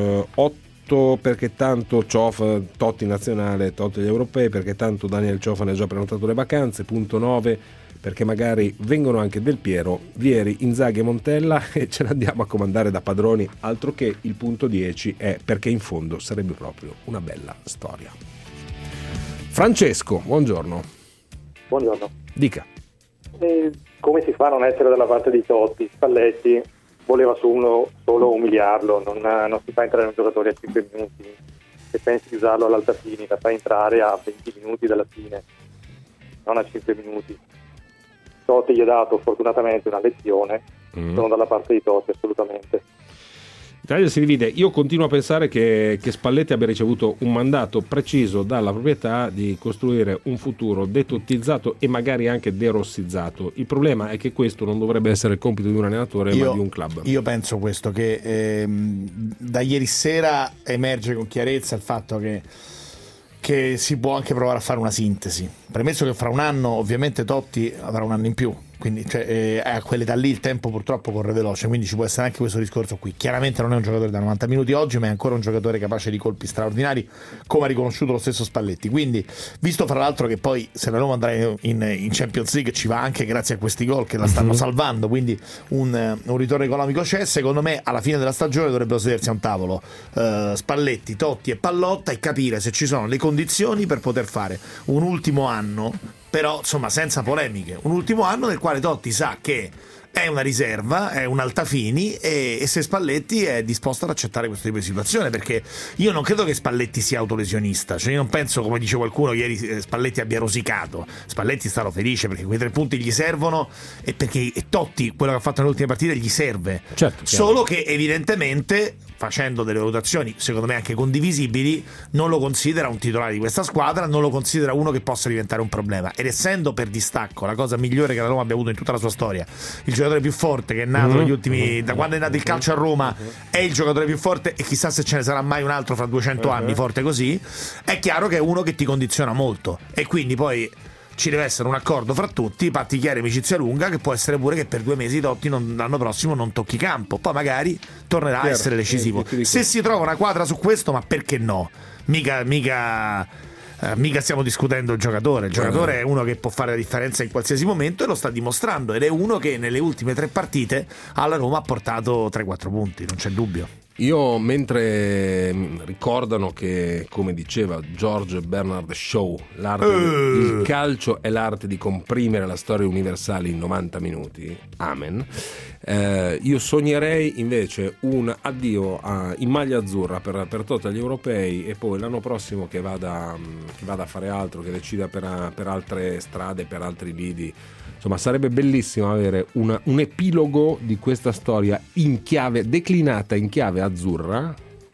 8 perché tanto Totti nazionale, Totti agli europei, perché tanto Daniel Ciofani ha già prenotato le vacanze. Punto 9 perché magari vengono anche Del Piero, Vieri, Inzaghi e Montella e ce ne andiamo a comandare da padroni. Altro che il punto 10 è perché in fondo sarebbe proprio una bella storia. Francesco, buongiorno. Buongiorno. Dica. Come si fa a non essere dalla parte di Totti? Spalletti voleva solo umiliarlo, non si fa entrare un giocatore a 5 minuti. Se pensi di usarlo all'alta fine, la fai entrare a 20 minuti dalla fine, non a 5 minuti. Totti gli ha dato fortunatamente una lezione, sono dalla parte di Totti assolutamente. L'Italia si divide. Io continuo a pensare che Spalletti abbia ricevuto un mandato preciso dalla proprietà di costruire un futuro detottizzato e magari anche derossizzato. Il problema è che questo non dovrebbe essere il compito di un allenatore ma di un club. Io penso questo, che da ieri sera emerge con chiarezza il fatto che si può anche provare a fare una sintesi, premesso che fra un anno ovviamente Totti avrà un anno in più, quindi a quell'età lì il tempo purtroppo corre veloce, quindi ci può essere anche questo discorso qui. Chiaramente non è un giocatore da 90 minuti oggi, ma è ancora un giocatore capace di colpi straordinari, come ha riconosciuto lo stesso Spalletti. Quindi, visto fra l'altro che poi se la Roma andrà in Champions League ci va anche grazie a questi gol che la stanno salvando, quindi un ritorno economico c'è. Secondo me alla fine della stagione dovrebbero sedersi a un tavolo Spalletti, Totti e Pallotta e capire se ci sono le condizioni per poter fare un ultimo anno, però insomma senza polemiche, un ultimo anno nel quale Totti sa che è una riserva, è un altafini e se Spalletti è disposto ad accettare questo tipo di situazione, perché io non credo che Spalletti sia autolesionista, cioè io non penso, come dice qualcuno ieri, Spalletti abbia rosicato. Spalletti è stato felice perché quei 3 punti gli servono e perché Totti, quello che ha fatto nelle ultime partite, gli serve. Certo, solo che evidentemente, facendo delle valutazioni secondo me anche condivisibili, non lo considera un titolare di questa squadra, non lo considera uno che possa diventare un problema, ed essendo per distacco la cosa migliore che la Roma abbia avuto in tutta la sua storia, il giocatore più forte che è nato negli ultimi, da quando è nato il calcio a Roma, è il giocatore più forte e chissà se ce ne sarà mai un altro fra 200 anni forte così, è chiaro che è uno che ti condiziona molto e quindi poi ci deve essere un accordo fra tutti, patti chiari, amicizia lunga, che può essere pure che per 2 mesi Totti l'anno prossimo non tocchi campo, poi magari tornerà a essere decisivo. Se si trova una quadra su questo, ma perché no? Mica stiamo discutendo il giocatore è uno che può fare la differenza in qualsiasi momento e lo sta dimostrando, ed è uno che nelle ultime 3 partite alla Roma ha portato 3-4 punti, non c'è dubbio. Io, mentre ricordano che, come diceva George Bernard Shaw, il calcio è l'arte di comprimere la storia universale in 90 minuti, amen, io sognerei invece un addio in maglia azzurra per Totti agli europei e poi l'anno prossimo che vada a fare altro, che decida per altre strade, per altri lidi. Insomma, sarebbe bellissimo avere un epilogo di questa storia declinata in chiave azzurra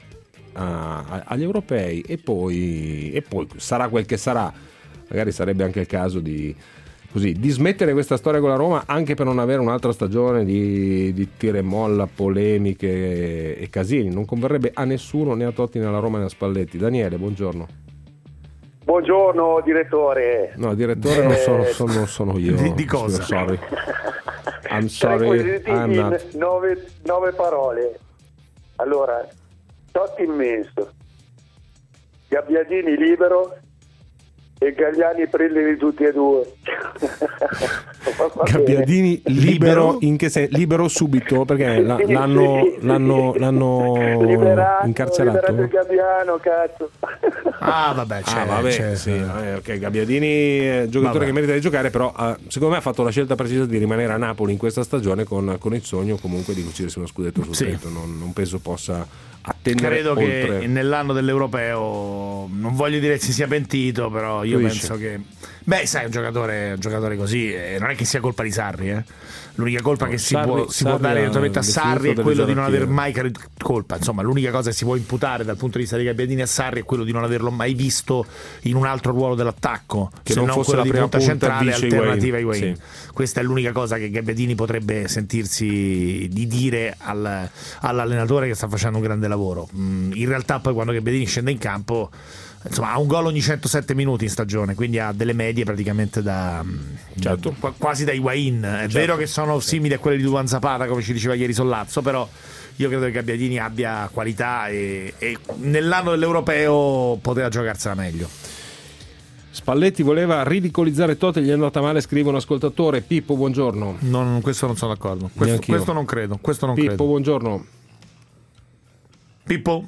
agli europei e poi sarà quel che sarà. Magari sarebbe anche il caso di smettere questa storia con la Roma, anche per non avere un'altra stagione di tira e molla, polemiche e casini. Non converrebbe a nessuno, né a Totti né alla Roma né a Spalletti. Daniele, buongiorno. Buongiorno direttore. No, direttore non sono io. Di cosa? Sorry. I'm sorry. I'm not. 9 parole. Allora, Totti immenso, Gabbiadini libero e Galliani prendili tutti e due. Gabbiadini libero in che senso? Libero subito perché l'hanno incarcerato. Liberato il Gabbiano, cazzo. Vabbè, certo. Sì, perché Gabbiadini è giocatore che merita di giocare, però secondo me ha fatto la scelta precisa di rimanere a Napoli in questa stagione con il sogno comunque di cucirsi uno scudetto sul petto. Non penso possa attendere credo oltre. Che nell'anno dell'Europeo, non voglio dire che si sia pentito, però io penso che sai, un giocatore così non è che sia colpa di Sarri, l'unica colpa che si può dare eventualmente a Sarri è quello di non aver mai colpa, insomma l'unica cosa che si può imputare dal punto di vista di Gabbiadini a Sarri è quello di non averlo mai visto in un altro ruolo dell'attacco, che se non fosse quello la di prima punta centrale alternativa a Sì. Higuain. Questa è l'unica cosa che Gabbiadini potrebbe sentirsi di dire all'allenatore che sta facendo un grande lavoro. In realtà poi quando Gabbiadini scende in campo, insomma, ha un gol ogni 107 minuti in stagione, quindi ha delle medie praticamente quasi da Higuain. È vero che sono simili a quelle di Duvan Zapata, come ci diceva ieri Sollazzo, però io credo che Gabbiadini abbia qualità e nell'anno dell'Europeo poteva giocarsela meglio. Spalletti voleva ridicolizzare Totti e gli è andata male, scrive un ascoltatore. Pippo, buongiorno. Questo non sono d'accordo. Questo non credo. Pippo, buongiorno. Pippo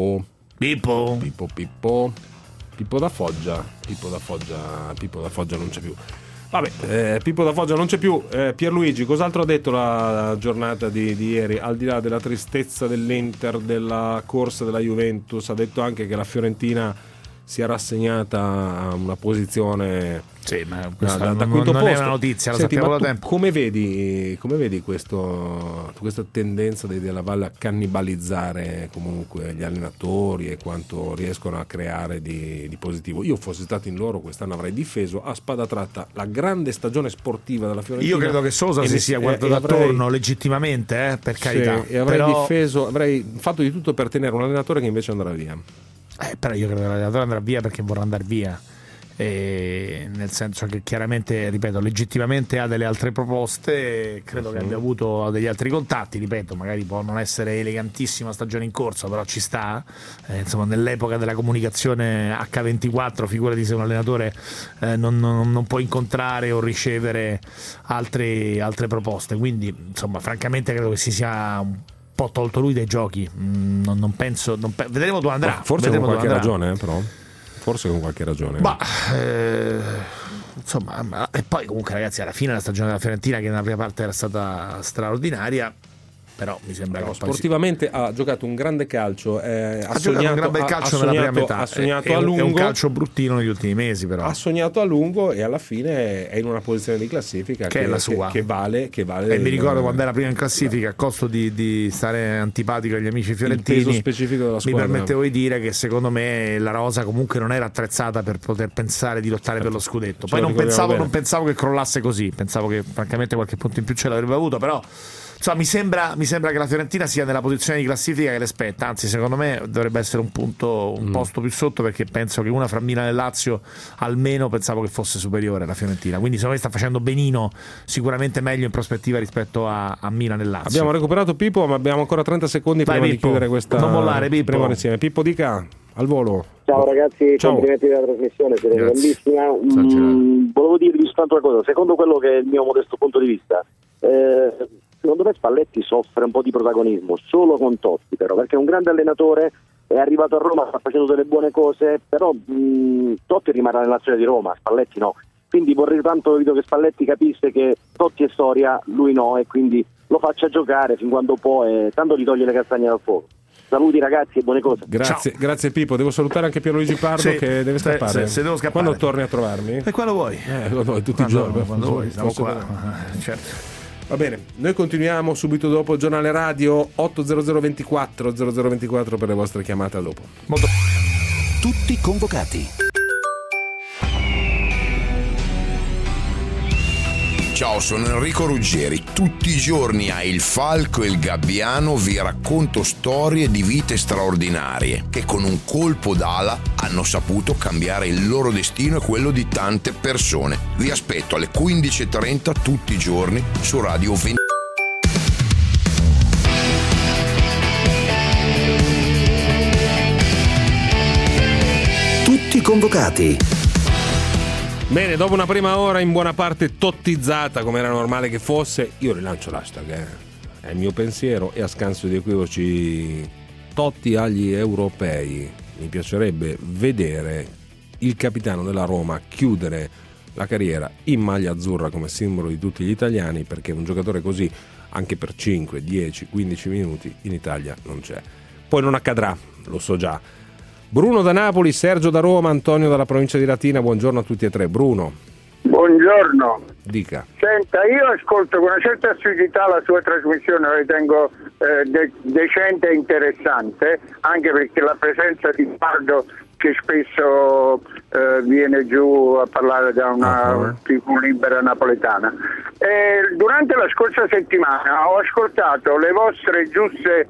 da Foggia non c'è più. Vabbè, Pippo da Foggia non c'è più. Pierluigi, cos'altro ha detto la giornata di ieri? Al di là della tristezza dell'Inter, della corsa della Juventus, ha detto anche che la Fiorentina si è rassegnata a una posizione ma da non è una notizia, la sappiamo da tempo. Come vedi questa tendenza della Valle a cannibalizzare comunque gli allenatori e quanto riescono a creare di positivo? Io fossi stato in loro quest'anno avrei difeso a spada tratta la grande stagione sportiva della Fiorentina. Io credo che Sosa si sia guardato attorno legittimamente, per carità, e avrei fatto di tutto per tenere un allenatore che invece andrà via. Però io credo che l'allenatore andrà via perché vorrà andare via, nel senso che chiaramente, ripeto, legittimamente ha delle altre proposte, credo che abbia avuto degli altri contatti, ripeto, magari può non essere elegantissima stagione in corso, però ci sta, insomma nell'epoca della comunicazione H24 figurati se un allenatore non può incontrare o ricevere altre proposte, quindi insomma francamente credo che si sia un po' tolto lui dai giochi. Non penso, vedremo dove andrà. Forse con qualche ragione, però. Forse con qualche ragione. Insomma, e poi comunque ragazzi, alla fine la stagione della Fiorentina, che nella prima parte era stata straordinaria, però mi sembra che sportivamente ha giocato un grande calcio, ha giocato un gran bel calcio nella prima metà, ha sognato a lungo, è un calcio bruttino negli ultimi mesi, però ha sognato a lungo e alla fine è in una posizione di classifica che è la sua, che vale e mi ricordo quando era prima in classifica, a costo di stare antipatico agli amici fiorentini, il peso specifico della squadra. Mi permettevo di dire che secondo me la rosa comunque non era attrezzata per poter pensare di lottare per lo scudetto. Poi non pensavo che crollasse così, pensavo che francamente qualche punto in più ce l'avrebbe avuto, però insomma, mi sembra che la Fiorentina sia nella posizione di classifica che le spetta, anzi secondo me dovrebbe essere un posto più sotto, perché penso che una fra Milan e Lazio almeno pensavo che fosse superiore alla Fiorentina, quindi secondo me sta facendo benino, sicuramente meglio in prospettiva rispetto a Milan e Lazio. Abbiamo recuperato Pippo, ma abbiamo ancora 30 secondi prima di chiudere questa. Non mollare, Pippo. Insieme. Pippo, dica al volo. Ciao ragazzi, complimenti della trasmissione, siete grandissima. Volevo dirvi soltanto una cosa, secondo quello che è il mio modesto punto di vista, secondo me Spalletti soffre un po' di protagonismo solo con Totti, però, perché è un grande allenatore, è arrivato a Roma, sta facendo delle buone cose, però Totti rimarrà nella storia di Roma, Spalletti no, quindi vorrei tanto che Spalletti capisse che Totti è storia, lui no, e quindi lo faccia giocare fin quando può e tanto gli toglie le castagne dal fuoco. Saluti ragazzi e buone cose. Grazie Pippo. Devo salutare anche Pierluigi Pardo, che deve scappare. Se devo scappare. Quando torni a trovarmi? E quando vuoi. Tutti i giorni. Quando vuoi, siamo qua. Certo. Va bene, noi continuiamo subito dopo il giornale radio 80024 0024 per le vostre chiamate. A dopo. Tutti convocati. Ciao, sono Enrico Ruggeri. Tutti i giorni a Il Falco e il Gabbiano vi racconto storie di vite straordinarie che con un colpo d'ala hanno saputo cambiare il loro destino e quello di tante persone. Vi aspetto alle 15:30 tutti i giorni su Radio 20. Tutti convocati. Bene, dopo una prima ora in buona parte tottizzata, come era normale che fosse, io rilancio l'hashtag, è il mio pensiero, e a scanso di equivoci, Totti agli europei. Mi piacerebbe vedere il capitano della Roma chiudere la carriera in maglia azzurra come simbolo di tutti gli italiani, perché un giocatore così, anche per 5, 10, 15 minuti, in Italia non c'è. Poi non accadrà, lo so già. Bruno da Napoli, Sergio da Roma, Antonio dalla provincia di Latina, buongiorno a tutti e tre. Bruno. Buongiorno. Dica. Senta, io ascolto con una certa assiduità la sua trasmissione, la ritengo decente e interessante, anche perché la presenza di Pardo, che spesso viene giù a parlare da una TV libera napoletana. Durante la scorsa settimana ho ascoltato le vostre giuste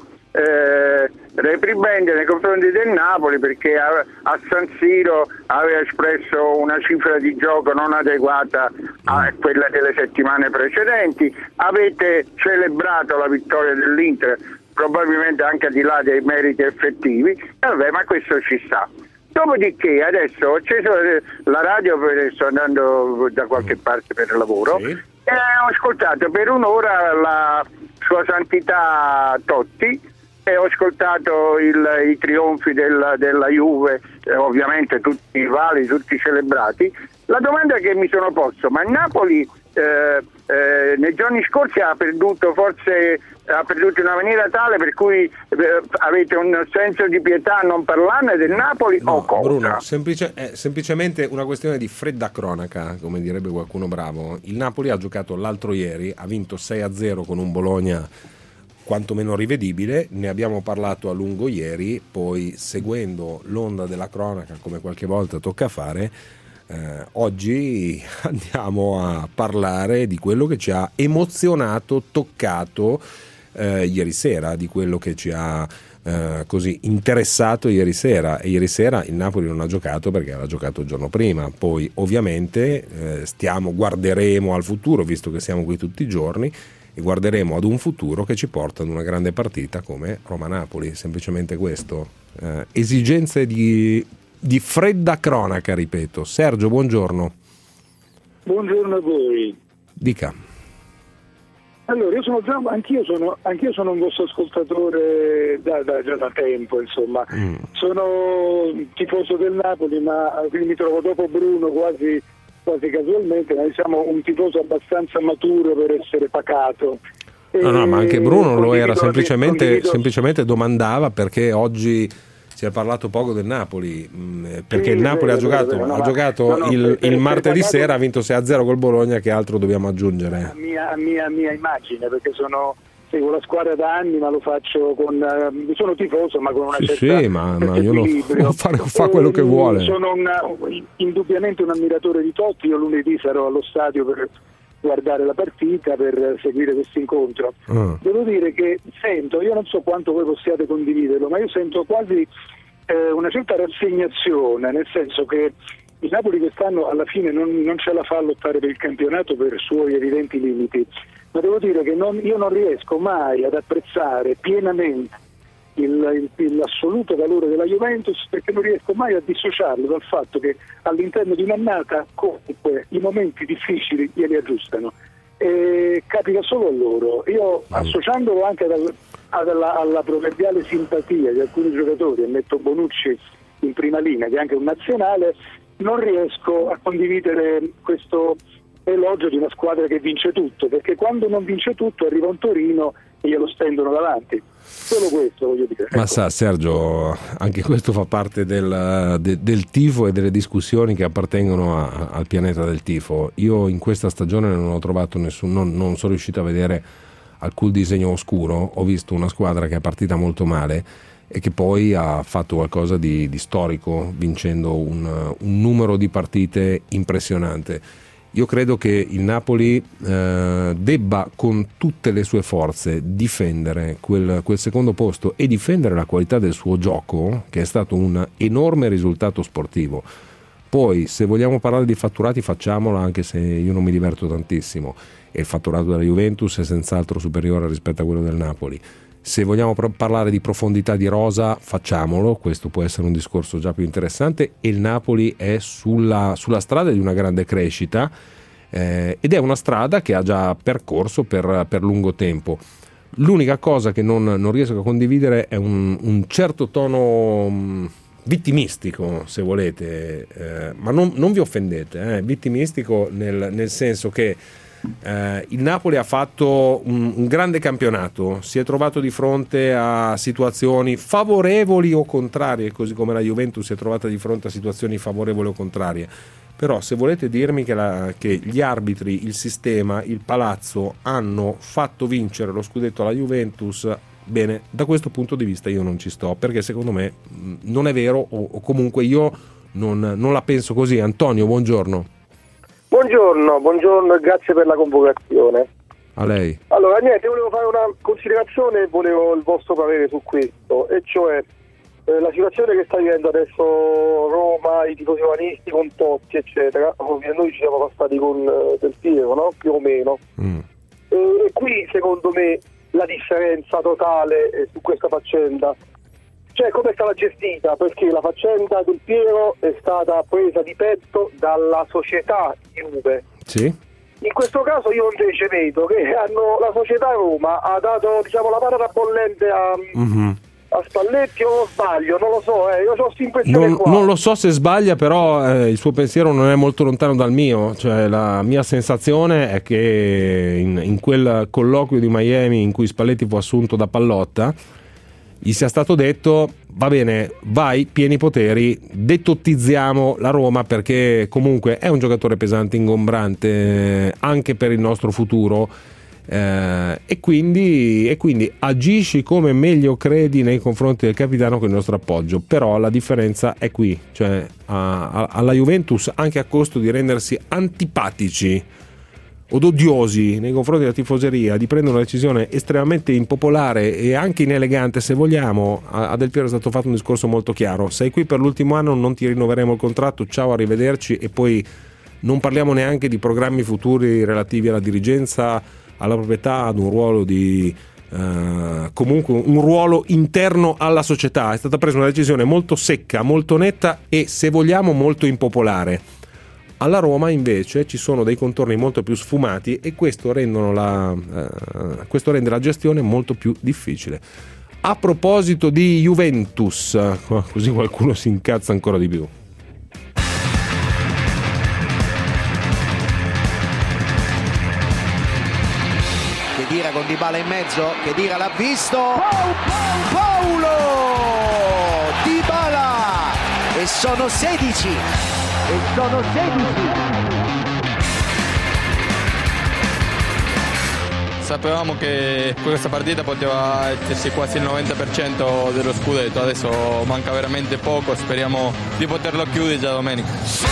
reprimende nei confronti del Napoli, perché a San Siro aveva espresso una cifra di gioco non adeguata a quella delle settimane precedenti. Avete celebrato la vittoria dell'Inter, probabilmente anche al di là dei meriti effettivi, ma questo ci sta. Dopodiché adesso ho acceso la radio, perché sto andando da qualche parte per lavoro, e ho ascoltato per un'ora la Sua Santità Totti, e ho ascoltato i trionfi della Juve, ovviamente tutti i rivali, tutti celebrati. La domanda che mi sono posto: ma il Napoli nei giorni scorsi ha perduto in una maniera tale per cui avete un senso di pietà a non parlarne del Napoli, o cosa? Bruno, è semplicemente una questione di fredda cronaca, come direbbe qualcuno bravo. Il Napoli ha giocato l'altro ieri, ha vinto 6-0 con un Bologna quantomeno rivedibile, ne abbiamo parlato a lungo ieri, poi seguendo l'onda della cronaca, come qualche volta tocca fare, oggi andiamo a parlare di quello che ci ha emozionato, toccato ieri sera, di quello che ci ha così interessato ieri sera. E ieri sera il Napoli non ha giocato perché aveva giocato il giorno prima. Poi ovviamente guarderemo al futuro, visto che siamo qui tutti i giorni, e guarderemo ad un futuro che ci porta ad una grande partita come Roma-Napoli. Semplicemente questo, esigenze di fredda cronaca, ripeto. Sergio, buongiorno. Buongiorno a voi. Dica. Allora, anch'io sono un vostro ascoltatore già da tempo, insomma. Sono tifoso del Napoli, ma quindi mi trovo dopo Bruno quasi casualmente, ma diciamo un tifoso abbastanza maturo per essere pacato. No, ma anche Bruno lo era, semplicemente domandava perché oggi si è parlato poco del Napoli, perché il Napoli ha giocato il martedì sera, ha vinto 6-0 col Bologna. Che altro dobbiamo aggiungere? A mia immagine, perché seguo la squadra da anni, ma lo faccio sono tifoso, ma con una certa ma io fa quello che vuole. Sono indubbiamente un ammiratore di Totti. Io lunedì sarò allo stadio per guardare la partita, per seguire questo incontro. Devo dire che io non so quanto voi possiate condividerlo, ma io sento quasi una certa rassegnazione, nel senso che il Napoli quest'anno alla fine non ce la fa a lottare per il campionato per suoi evidenti limiti, ma devo dire che io non riesco mai ad apprezzare pienamente l'assoluto valore della Juventus, perché non riesco mai a dissociarlo dal fatto che all'interno di un'annata comunque i momenti difficili glieli aggiustano, e capita solo a loro. Io, associandolo anche alla proverbiale simpatia di alcuni giocatori, e metto Bonucci in prima linea, che è anche un nazionale, non riesco a condividere questo elogio di una squadra che vince tutto, perché quando non vince tutto arriva un Torino e glielo stendono davanti. Solo questo voglio dire. Ma sa, Sergio, anche questo fa parte del tifo e delle discussioni che appartengono al pianeta del tifo. Io in questa stagione non ho trovato non sono riuscito a vedere alcun disegno oscuro. Ho visto una squadra che è partita molto male e che poi ha fatto qualcosa di storico, vincendo un numero di partite impressionante. io credo che il Napoli debba con tutte le sue forze difendere quel secondo posto e difendere la qualità del suo gioco, che è stato un enorme risultato sportivo. Poi se vogliamo parlare di fatturati facciamolo, anche se io non mi diverto tantissimo, e il fatturato della Juventus è senz'altro superiore rispetto a quello del Napoli. Se vogliamo parlare di profondità di rosa facciamolo, questo può essere un discorso già più interessante, e il Napoli è sulla strada di una grande crescita, ed è una strada che ha già percorso per lungo tempo. L'unica cosa che non riesco a condividere è un certo tono vittimistico, se volete, ma non vi offendete, vittimistico nel senso che il Napoli ha fatto un grande campionato, si è trovato di fronte a situazioni favorevoli o contrarie, così come la Juventus si è trovata di fronte a situazioni favorevoli o contrarie. Però se volete dirmi che gli arbitri, il sistema, il palazzo hanno fatto vincere lo scudetto alla Juventus, bene, da questo punto di vista io non ci sto, perché secondo me non è vero, o comunque io non la penso così. Antonio, buongiorno. Buongiorno e grazie per la convocazione. A lei. Allora, niente, volevo fare una considerazione e volevo il vostro parere su questo, e cioè la situazione che sta vivendo adesso Roma, i tifosi romanisti con Totti, eccetera. Noi ci siamo passati con Del Piero, no? Più o meno. E qui, secondo me, la differenza totale su questa faccenda, cioè come è stata gestita, perché la faccenda del Piero è stata presa di petto dalla società Juve. Sì. In questo caso io invece vedo che la società Roma ha dato, diciamo, la patata bollente a Spalletti, o sbaglio, non lo so, io ho questa impressione qua. Non lo so se sbaglia, però il suo pensiero non è molto lontano dal mio, cioè la mia sensazione è che in quel colloquio di Miami in cui Spalletti fu assunto da Pallotta gli sia stato detto: va bene, vai, pieni poteri, detottizziamo la Roma, perché comunque è un giocatore pesante, ingombrante anche per il nostro futuro, e quindi agisci come meglio credi nei confronti del capitano con il nostro appoggio. Però la differenza è qui, cioè alla Juventus, anche a costo di rendersi antipatici od odiosi nei confronti della tifoseria, di prendere una decisione estremamente impopolare e anche inelegante, se vogliamo. A Del Piero è stato fatto un discorso molto chiaro: sei qui per l'ultimo anno, non ti rinnoveremo il contratto, ciao, arrivederci. E poi non parliamo neanche di programmi futuri relativi alla dirigenza, alla proprietà, ad un ruolo comunque un ruolo interno alla società. È stata presa una decisione molto secca, molto netta e, se vogliamo, molto impopolare. Alla Roma invece ci sono dei contorni molto più sfumati, e questo rende la gestione molto più difficile. A proposito di Juventus, così qualcuno si incazza ancora di più. Khedira con Dybala in mezzo, Khedira l'ha visto, Paulo Dybala, e sono 16. Sapevamo che questa partita poteva esserci quasi il 90% dello scudetto, adesso manca veramente poco, speriamo di poterlo chiudere già domenica.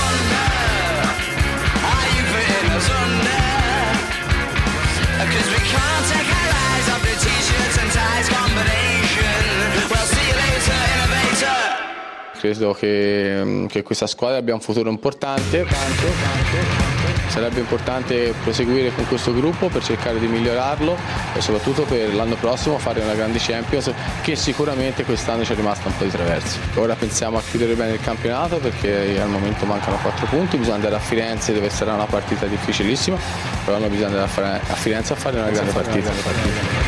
Credo che questa squadra abbia un futuro importante. Sarebbe importante proseguire con questo gruppo per cercare di migliorarlo e soprattutto per l'anno prossimo fare una grande Champions, che sicuramente quest'anno ci è rimasta un po' di traverso. Ora pensiamo a chiudere bene il campionato, perché al momento mancano 4 punti, bisogna andare a Firenze dove sarà una partita difficilissima, però noi bisogna andare a Firenze a fare una grande partita.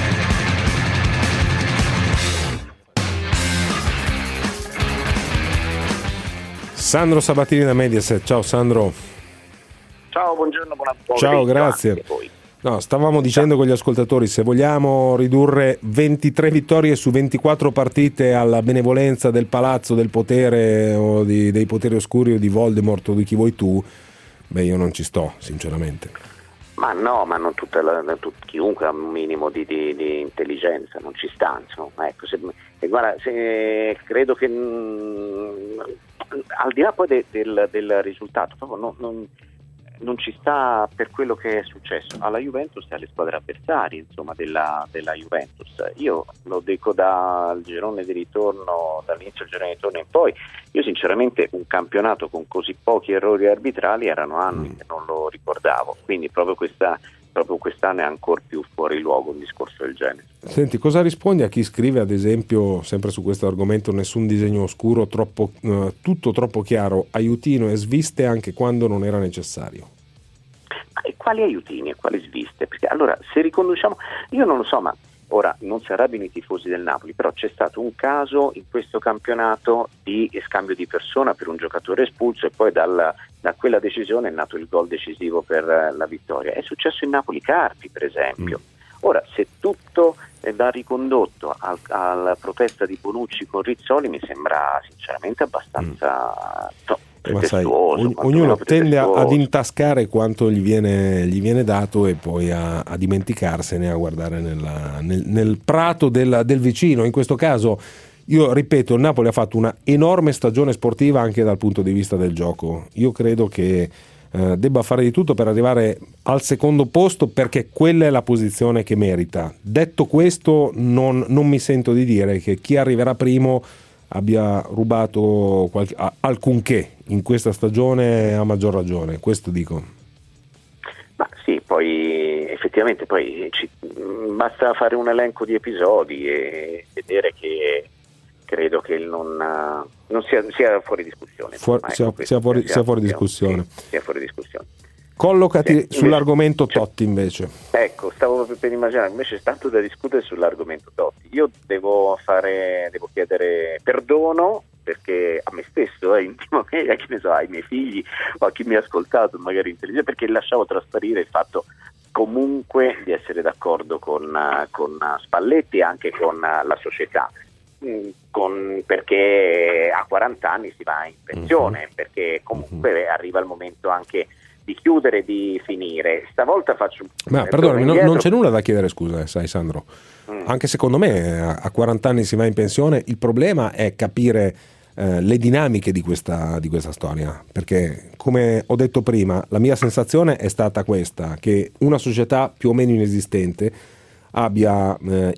Sandro Sabatini da Mediaset. Ciao Sandro. Ciao, buongiorno, buona Ciao, grazie. No, stavamo dicendo con gli ascoltatori, se vogliamo ridurre 23 vittorie su 24 partite alla benevolenza del palazzo del potere o dei poteri oscuri o di Voldemort o di chi vuoi tu, beh, io non ci sto, sinceramente. Ma no, ma non chiunque ha un minimo di intelligenza non ci sta, insomma. Ecco, guarda, credo che al di là poi del risultato, proprio non ci sta per quello che è successo alla Juventus e alle squadre avversarie, insomma, della Juventus. Io lo dico dal girone di ritorno, dall'inizio del girone di ritorno in poi. Io sinceramente un campionato con così pochi errori arbitrali erano anni che non lo ricordavo, quindi proprio quest'anno è ancora più fuori luogo un discorso del genere. Senti, cosa rispondi a chi scrive, ad esempio, sempre su questo argomento, nessun disegno oscuro, tutto troppo chiaro, aiutino e sviste anche quando non era necessario? E quali aiutini e quali sviste? Perché allora, se riconduciamo, io non lo so, ma ora non si arrabbiano i tifosi del Napoli, però c'è stato un caso in questo campionato di scambio di persona per un giocatore espulso e poi da quella decisione è nato il gol decisivo per la vittoria. È successo in Napoli-Carpi, per esempio. Ora, se tutto va ricondotto alla protesta di Bonucci con Rizzoli, mi sembra sinceramente abbastanza Ma sai, ognuno tende ad intascare quanto gli viene dato e poi a dimenticarsene, a guardare nel prato del vicino. In questo caso, io ripeto, il Napoli ha fatto una enorme stagione sportiva anche dal punto di vista del gioco. Io credo che debba fare di tutto per arrivare al secondo posto, perché quella è la posizione che merita. Detto questo, non mi sento di dire che chi arriverà primo abbia rubato alcunché in questa stagione, a maggior ragione, questo dico. Ma sì, poi effettivamente basta fare un elenco di episodi e vedere che credo che non sia fuori discussione. Sia fuori discussione. Sia fuori discussione. Collocati sull'argomento Totti invece. Ecco, stavo per immaginare, invece è tanto da discutere sull'argomento Totti. Io devo chiedere perdono, perché a me stesso, intimo, che ne so, ai miei figli o a chi mi ha ascoltato magari intelligente, perché lasciavo trasparire il fatto comunque di essere d'accordo con Spalletti e anche con la società. Perché a 40 anni si va in pensione, perché comunque arriva il momento anche di chiudere, di finire. Stavolta faccio ma perdonami, non c'è nulla da chiedere scusa, sai Sandro, anche secondo me a 40 anni si va in pensione. Il problema è capire le dinamiche di questa storia, perché come ho detto prima, la mia sensazione è stata questa, che una società più o meno inesistente abbia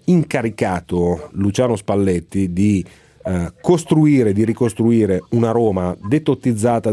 incaricato Luciano Spalletti di costruire, di ricostruire una Roma detottizzata,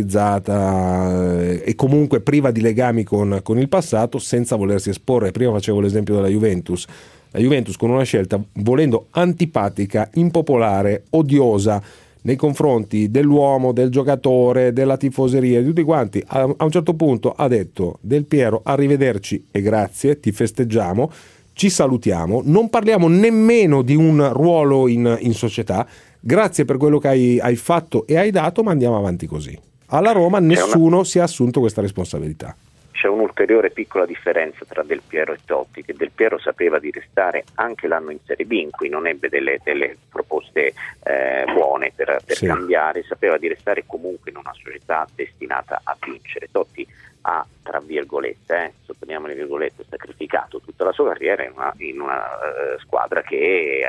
derossizzata e comunque priva di legami con il passato, senza volersi esporre. Prima facevo l'esempio della Juventus. La Juventus con una scelta volendo antipatica, impopolare, odiosa nei confronti dell'uomo, del giocatore, della tifoseria, di tutti quanti, a un certo punto ha detto: Del Piero, arrivederci e grazie, ti festeggiamo, ci salutiamo, non parliamo nemmeno di un ruolo in società, grazie per quello che hai fatto e hai dato, ma andiamo avanti così. Alla Roma nessuno si è assunto questa responsabilità. C'è un'ulteriore piccola differenza tra Del Piero e Totti, che Del Piero sapeva di restare anche l'anno in Serie B, in cui non ebbe delle proposte buone per cambiare, sapeva di restare comunque in una società destinata a vincere. Totti ha, tra virgolette, sottolineiamo le virgolette, sacrificato tutta la sua carriera in una squadra che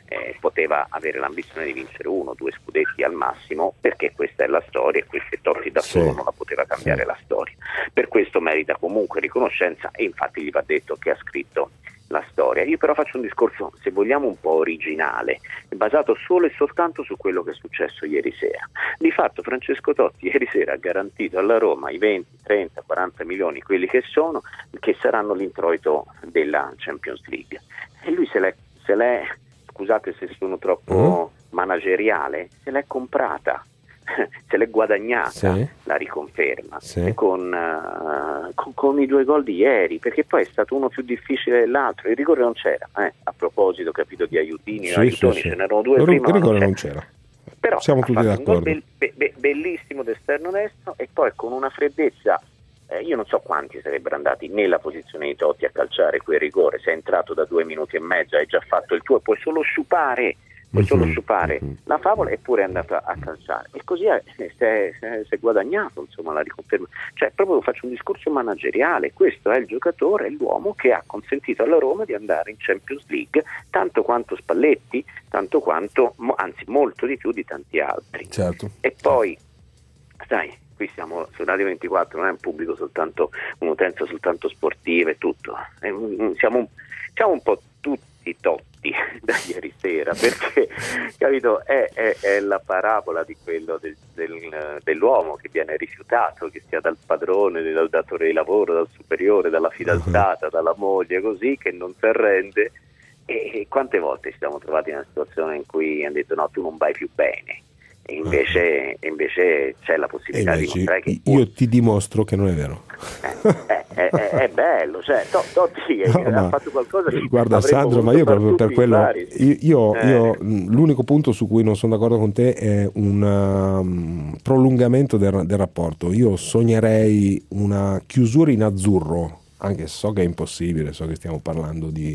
poteva avere l'ambizione di vincere 1 o 2 scudetti al massimo, perché questa è la storia e questo Totti da solo non la poteva cambiare la storia. Per questo merita comunque riconoscenza e infatti gli va detto che ha scritto la storia. Io però faccio un discorso, se vogliamo, un po' originale, basato solo e soltanto su quello che è successo ieri sera. Di fatto Francesco Totti ieri sera ha garantito alla Roma i 20, 30, 40 milioni, quelli che saranno l'introito della Champions League. E lui se l'è, scusate se sono troppo manageriale, se l'è comprata. Se l'è guadagnata la riconferma con i 2 gol di ieri, perché poi è stato uno più difficile dell'altro. Il rigore non c'era, a proposito, capito, di aiutini, ce n'erano 2 prima, il rigore non c'era. Però siamo tutti d'accordo. Un gol bellissimo d'esterno destro e poi con una freddezza, io non so quanti sarebbero andati nella posizione di Totti a calciare quel rigore. Sei entrato da 2 minuti e mezzo, hai già fatto il tuo, puoi solo sciupare la favola, eppure è andata a calciare e così si è guadagnato, insomma, la riconferma. Cioè, proprio faccio un discorso manageriale. Questo è il giocatore, è l'uomo che ha consentito alla Roma di andare in Champions League tanto quanto Spalletti, tanto quanto, anzi molto di più di tanti altri. Certo. E poi sai, qui siamo su Radio 24, non è un pubblico soltanto, un'utenza soltanto sportiva e tutto, siamo un po' tutti totti da ieri sera, perché capito, è la parabola di quello dell'uomo che viene rifiutato, che sia dal padrone, dal datore di lavoro, dal superiore, dalla fidanzata, dalla moglie, così, che non si arrende. E quante volte ci siamo trovati in una situazione in cui hanno detto no, tu non vai più bene, e invece c'è la possibilità di dimostrare che io ti dimostro che non è vero. È bello, cioè Totti ha fatto qualcosa. Guarda Sandro, ma io proprio per quello io l'unico punto su cui non sono d'accordo con te è un prolungamento del rapporto. Io sognerei una chiusura in azzurro, anche se so che è impossibile, so che stiamo parlando di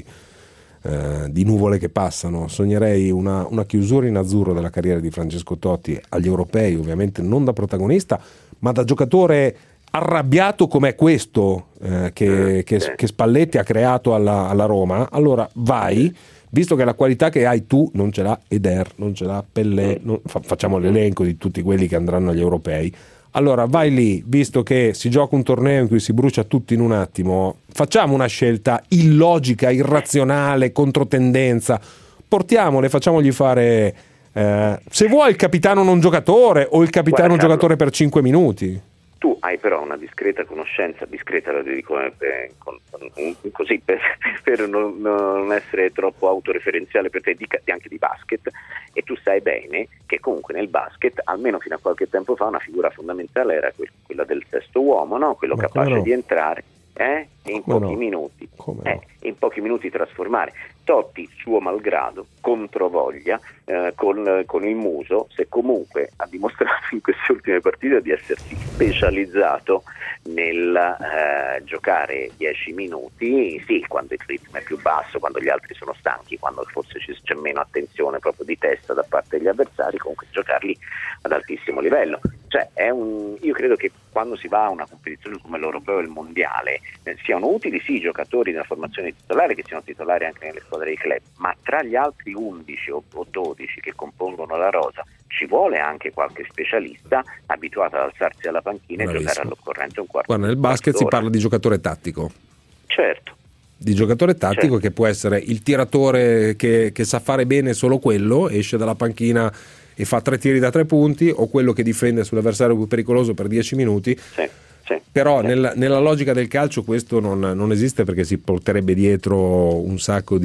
nuvole che passano. Sognerei una chiusura in azzurro della carriera di Francesco Totti agli europei, ovviamente non da protagonista, ma da giocatore arrabbiato come questo che Spalletti ha creato alla Roma. Allora vai, visto che la qualità che hai tu non ce l'ha Eder, non ce l'ha Pellè, facciamo l'elenco di tutti quelli che andranno agli europei. Allora vai lì, visto che si gioca un torneo in cui si brucia tutto in un attimo, facciamo una scelta illogica, irrazionale, controtendenza, portiamole, facciamogli fare se vuoi il capitano non giocatore o il capitano giocatore per 5 minuti. Tu hai però una discreta conoscenza, discreta la dico così per non essere troppo autoreferenziale per te, anche di basket, e tu sai bene che comunque nel basket, almeno fino a qualche tempo fa, una figura fondamentale era quella del sesto uomo, no? Quello capace di entrare e in pochi minuti trasformare. Totti, suo malgrado, controvoglia, con il muso, se comunque ha dimostrato in queste ultime partite di essersi specializzato nel giocare 10 minuti, sì, quando il ritmo è più basso, quando gli altri sono stanchi, quando forse c'è meno attenzione proprio di testa da parte degli avversari, comunque giocarli ad altissimo livello. Cioè io credo che quando si va a una competizione come l'Europeo e il Mondiale siano utili sì i giocatori della formazione titolare, che siano titolari anche nelle squadre dei club, ma tra gli altri 11 o 12 che compongono la rosa ci vuole anche qualche specialista abituato ad alzarsi dalla panchina e giocare all'occorrenza un quarto. Guarda, nel basket si parla di giocatore tattico. Certo. Di giocatore tattico, che può essere il tiratore che sa fare bene solo quello, esce dalla panchina e fa 3 tiri da 3 punti, o quello che difende sull'avversario più pericoloso per 10 minuti. Però nella logica del calcio questo non esiste, perché si porterebbe dietro un sacco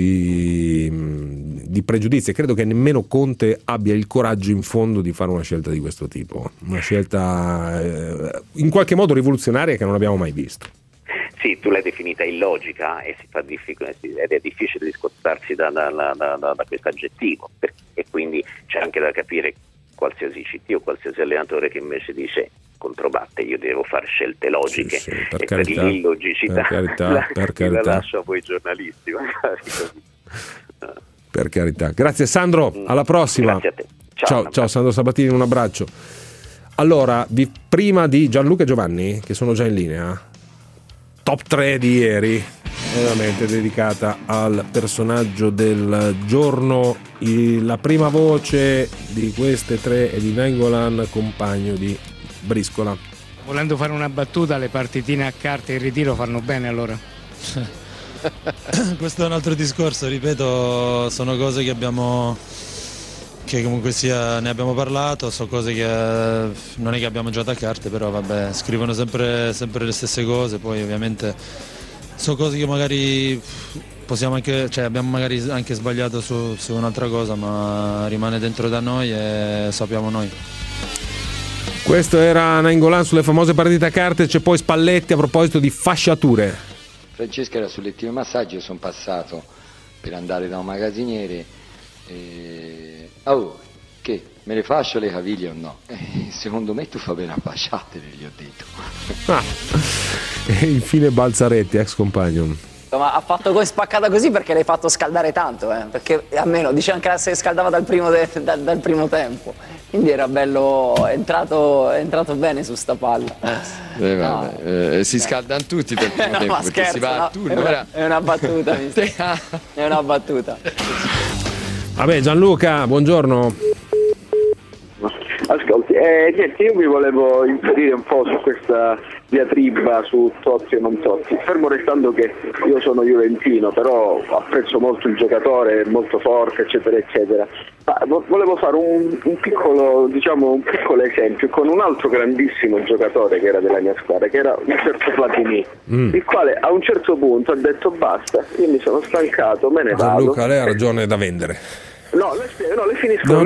di pregiudizi. Credo che nemmeno Conte abbia il coraggio in fondo di fare una scelta di questo tipo, una scelta in qualche modo rivoluzionaria che non abbiamo mai visto. Sì, tu l'hai definita illogica ed è difficile discostarsi da questo aggettivo, e quindi c'è anche da capire qualsiasi CT o qualsiasi allenatore che invece dice controbatte, io devo fare scelte logiche, per e carità, per l'illogicità per carità. la lascio a voi giornalisti magari, così. Per carità. Grazie Sandro, alla prossima. Grazie a te. Ciao Sandro Sabatini, un abbraccio. Allora, prima di Gianluca e Giovanni, che sono già in linea, top 3 di ieri, veramente dedicata al personaggio del giorno. La prima voce di queste 3 è di Nainggolan, compagno di Briscola. Volendo fare una battuta, le partitine a carte e il ritiro fanno bene allora? Questo è un altro discorso, ripeto, sono cose che comunque sia ne abbiamo parlato, sono cose che non è che abbiamo giocato a carte, però vabbè, scrivono sempre le stesse cose, poi ovviamente sono cose che magari abbiamo magari anche sbagliato su un'altra cosa, ma rimane dentro da noi e sappiamo noi. Questo era Nainggolan sulle famose partite a carte. C'è poi Spalletti a proposito di fasciature. Francesca era sul lettino massaggio, io sono passato per andare da un magazziniere che me le fascio le caviglie o no? Secondo me tu fa bene a fasciatele, gli ho detto. E infine Balzaretti, ex compagnon. Ma ha fatto come spaccata così perché l'hai fatto scaldare tanto, perché almeno dice anche se scaldava dal primo tempo, quindi era bello, è entrato bene su sta palla. Si scaldano tutti per il primo tempo, perché scherzo, si va a turno. È una battuta, è una battuta. Vabbè, Gianluca, buongiorno. Ascolti, niente, io mi volevo inserire un po' su questa diatriba su Totti e non Totti, fermo restando che io sono juventino, però apprezzo molto il giocatore, molto forte, eccetera eccetera. Ma volevo fare un piccolo esempio con un altro grandissimo giocatore che era della mia squadra, che era un certo Platini, il quale a un certo punto ha detto basta, io mi sono stancato, me ne vado. Gianluca, lei ha ragione da vendere. No, le finisco.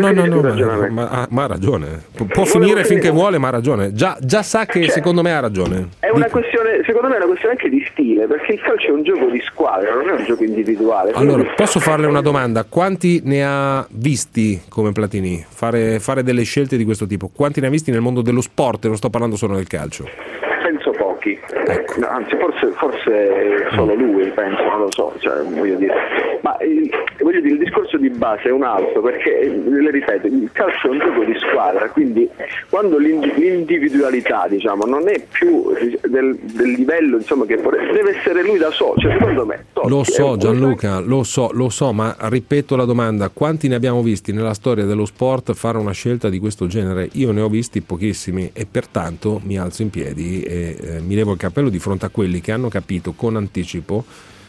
Ma ha ragione. Può finire finché vuole, ma ha ragione. Già sa che secondo me ha ragione. È una questione, secondo me è una questione anche di stile, perché il calcio è un gioco di squadra, non è un gioco individuale. Allora, posso farle una domanda? Quanti ne ha visti come Platini fare delle scelte di questo tipo? Quanti ne ha visti nel mondo dello sport? Non sto parlando solo del calcio. Penso pochi, no, anzi forse solo lui, penso, non lo so, voglio dire, ma il discorso di base è un altro, perché le ripeto, il calcio è un gioco di squadra, quindi quando l'individualità non è più del livello che deve essere lui da solo, secondo me. Lo so Gianluca, lo so, ma ripeto la domanda: quanti ne abbiamo visti nella storia dello sport fare una scelta di questo genere? Io ne ho visti pochissimi e pertanto mi alzo in piedi e mi levo il cappello di fronte a quelli che hanno capito con anticipo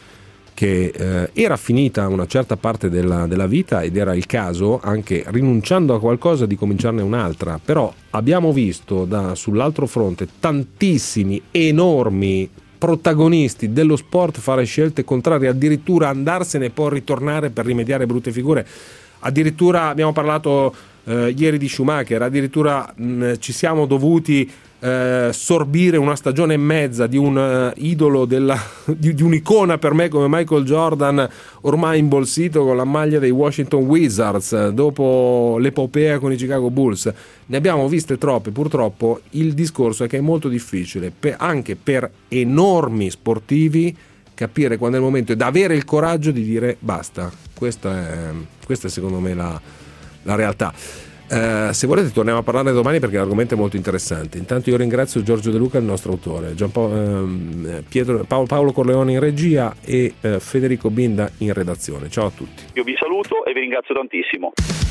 che era finita una certa parte della vita ed era il caso, anche rinunciando a qualcosa, di cominciarne un'altra. Però abbiamo visto sull'altro fronte tantissimi enormi protagonisti dello sport fare scelte contrarie, addirittura andarsene e poi ritornare per rimediare brutte figure. Addirittura abbiamo parlato ieri di Schumacher, addirittura ci siamo dovuti sorbire una stagione e mezza di un idolo di un'icona per me come Michael Jordan, ormai imbolsito con la maglia dei Washington Wizards dopo l'epopea con i Chicago Bulls. Ne abbiamo viste troppe, purtroppo. Il discorso è che è molto difficile anche per enormi sportivi capire quando è il momento ed avere il coraggio di dire basta. Questa è secondo me la realtà. Se volete torniamo a parlare domani, perché l'argomento è molto interessante. Intanto io ringrazio Giorgio De Luca, il nostro autore, Paolo Corleone in regia e Federico Binda in redazione. Ciao a tutti. Io vi saluto e vi ringrazio tantissimo.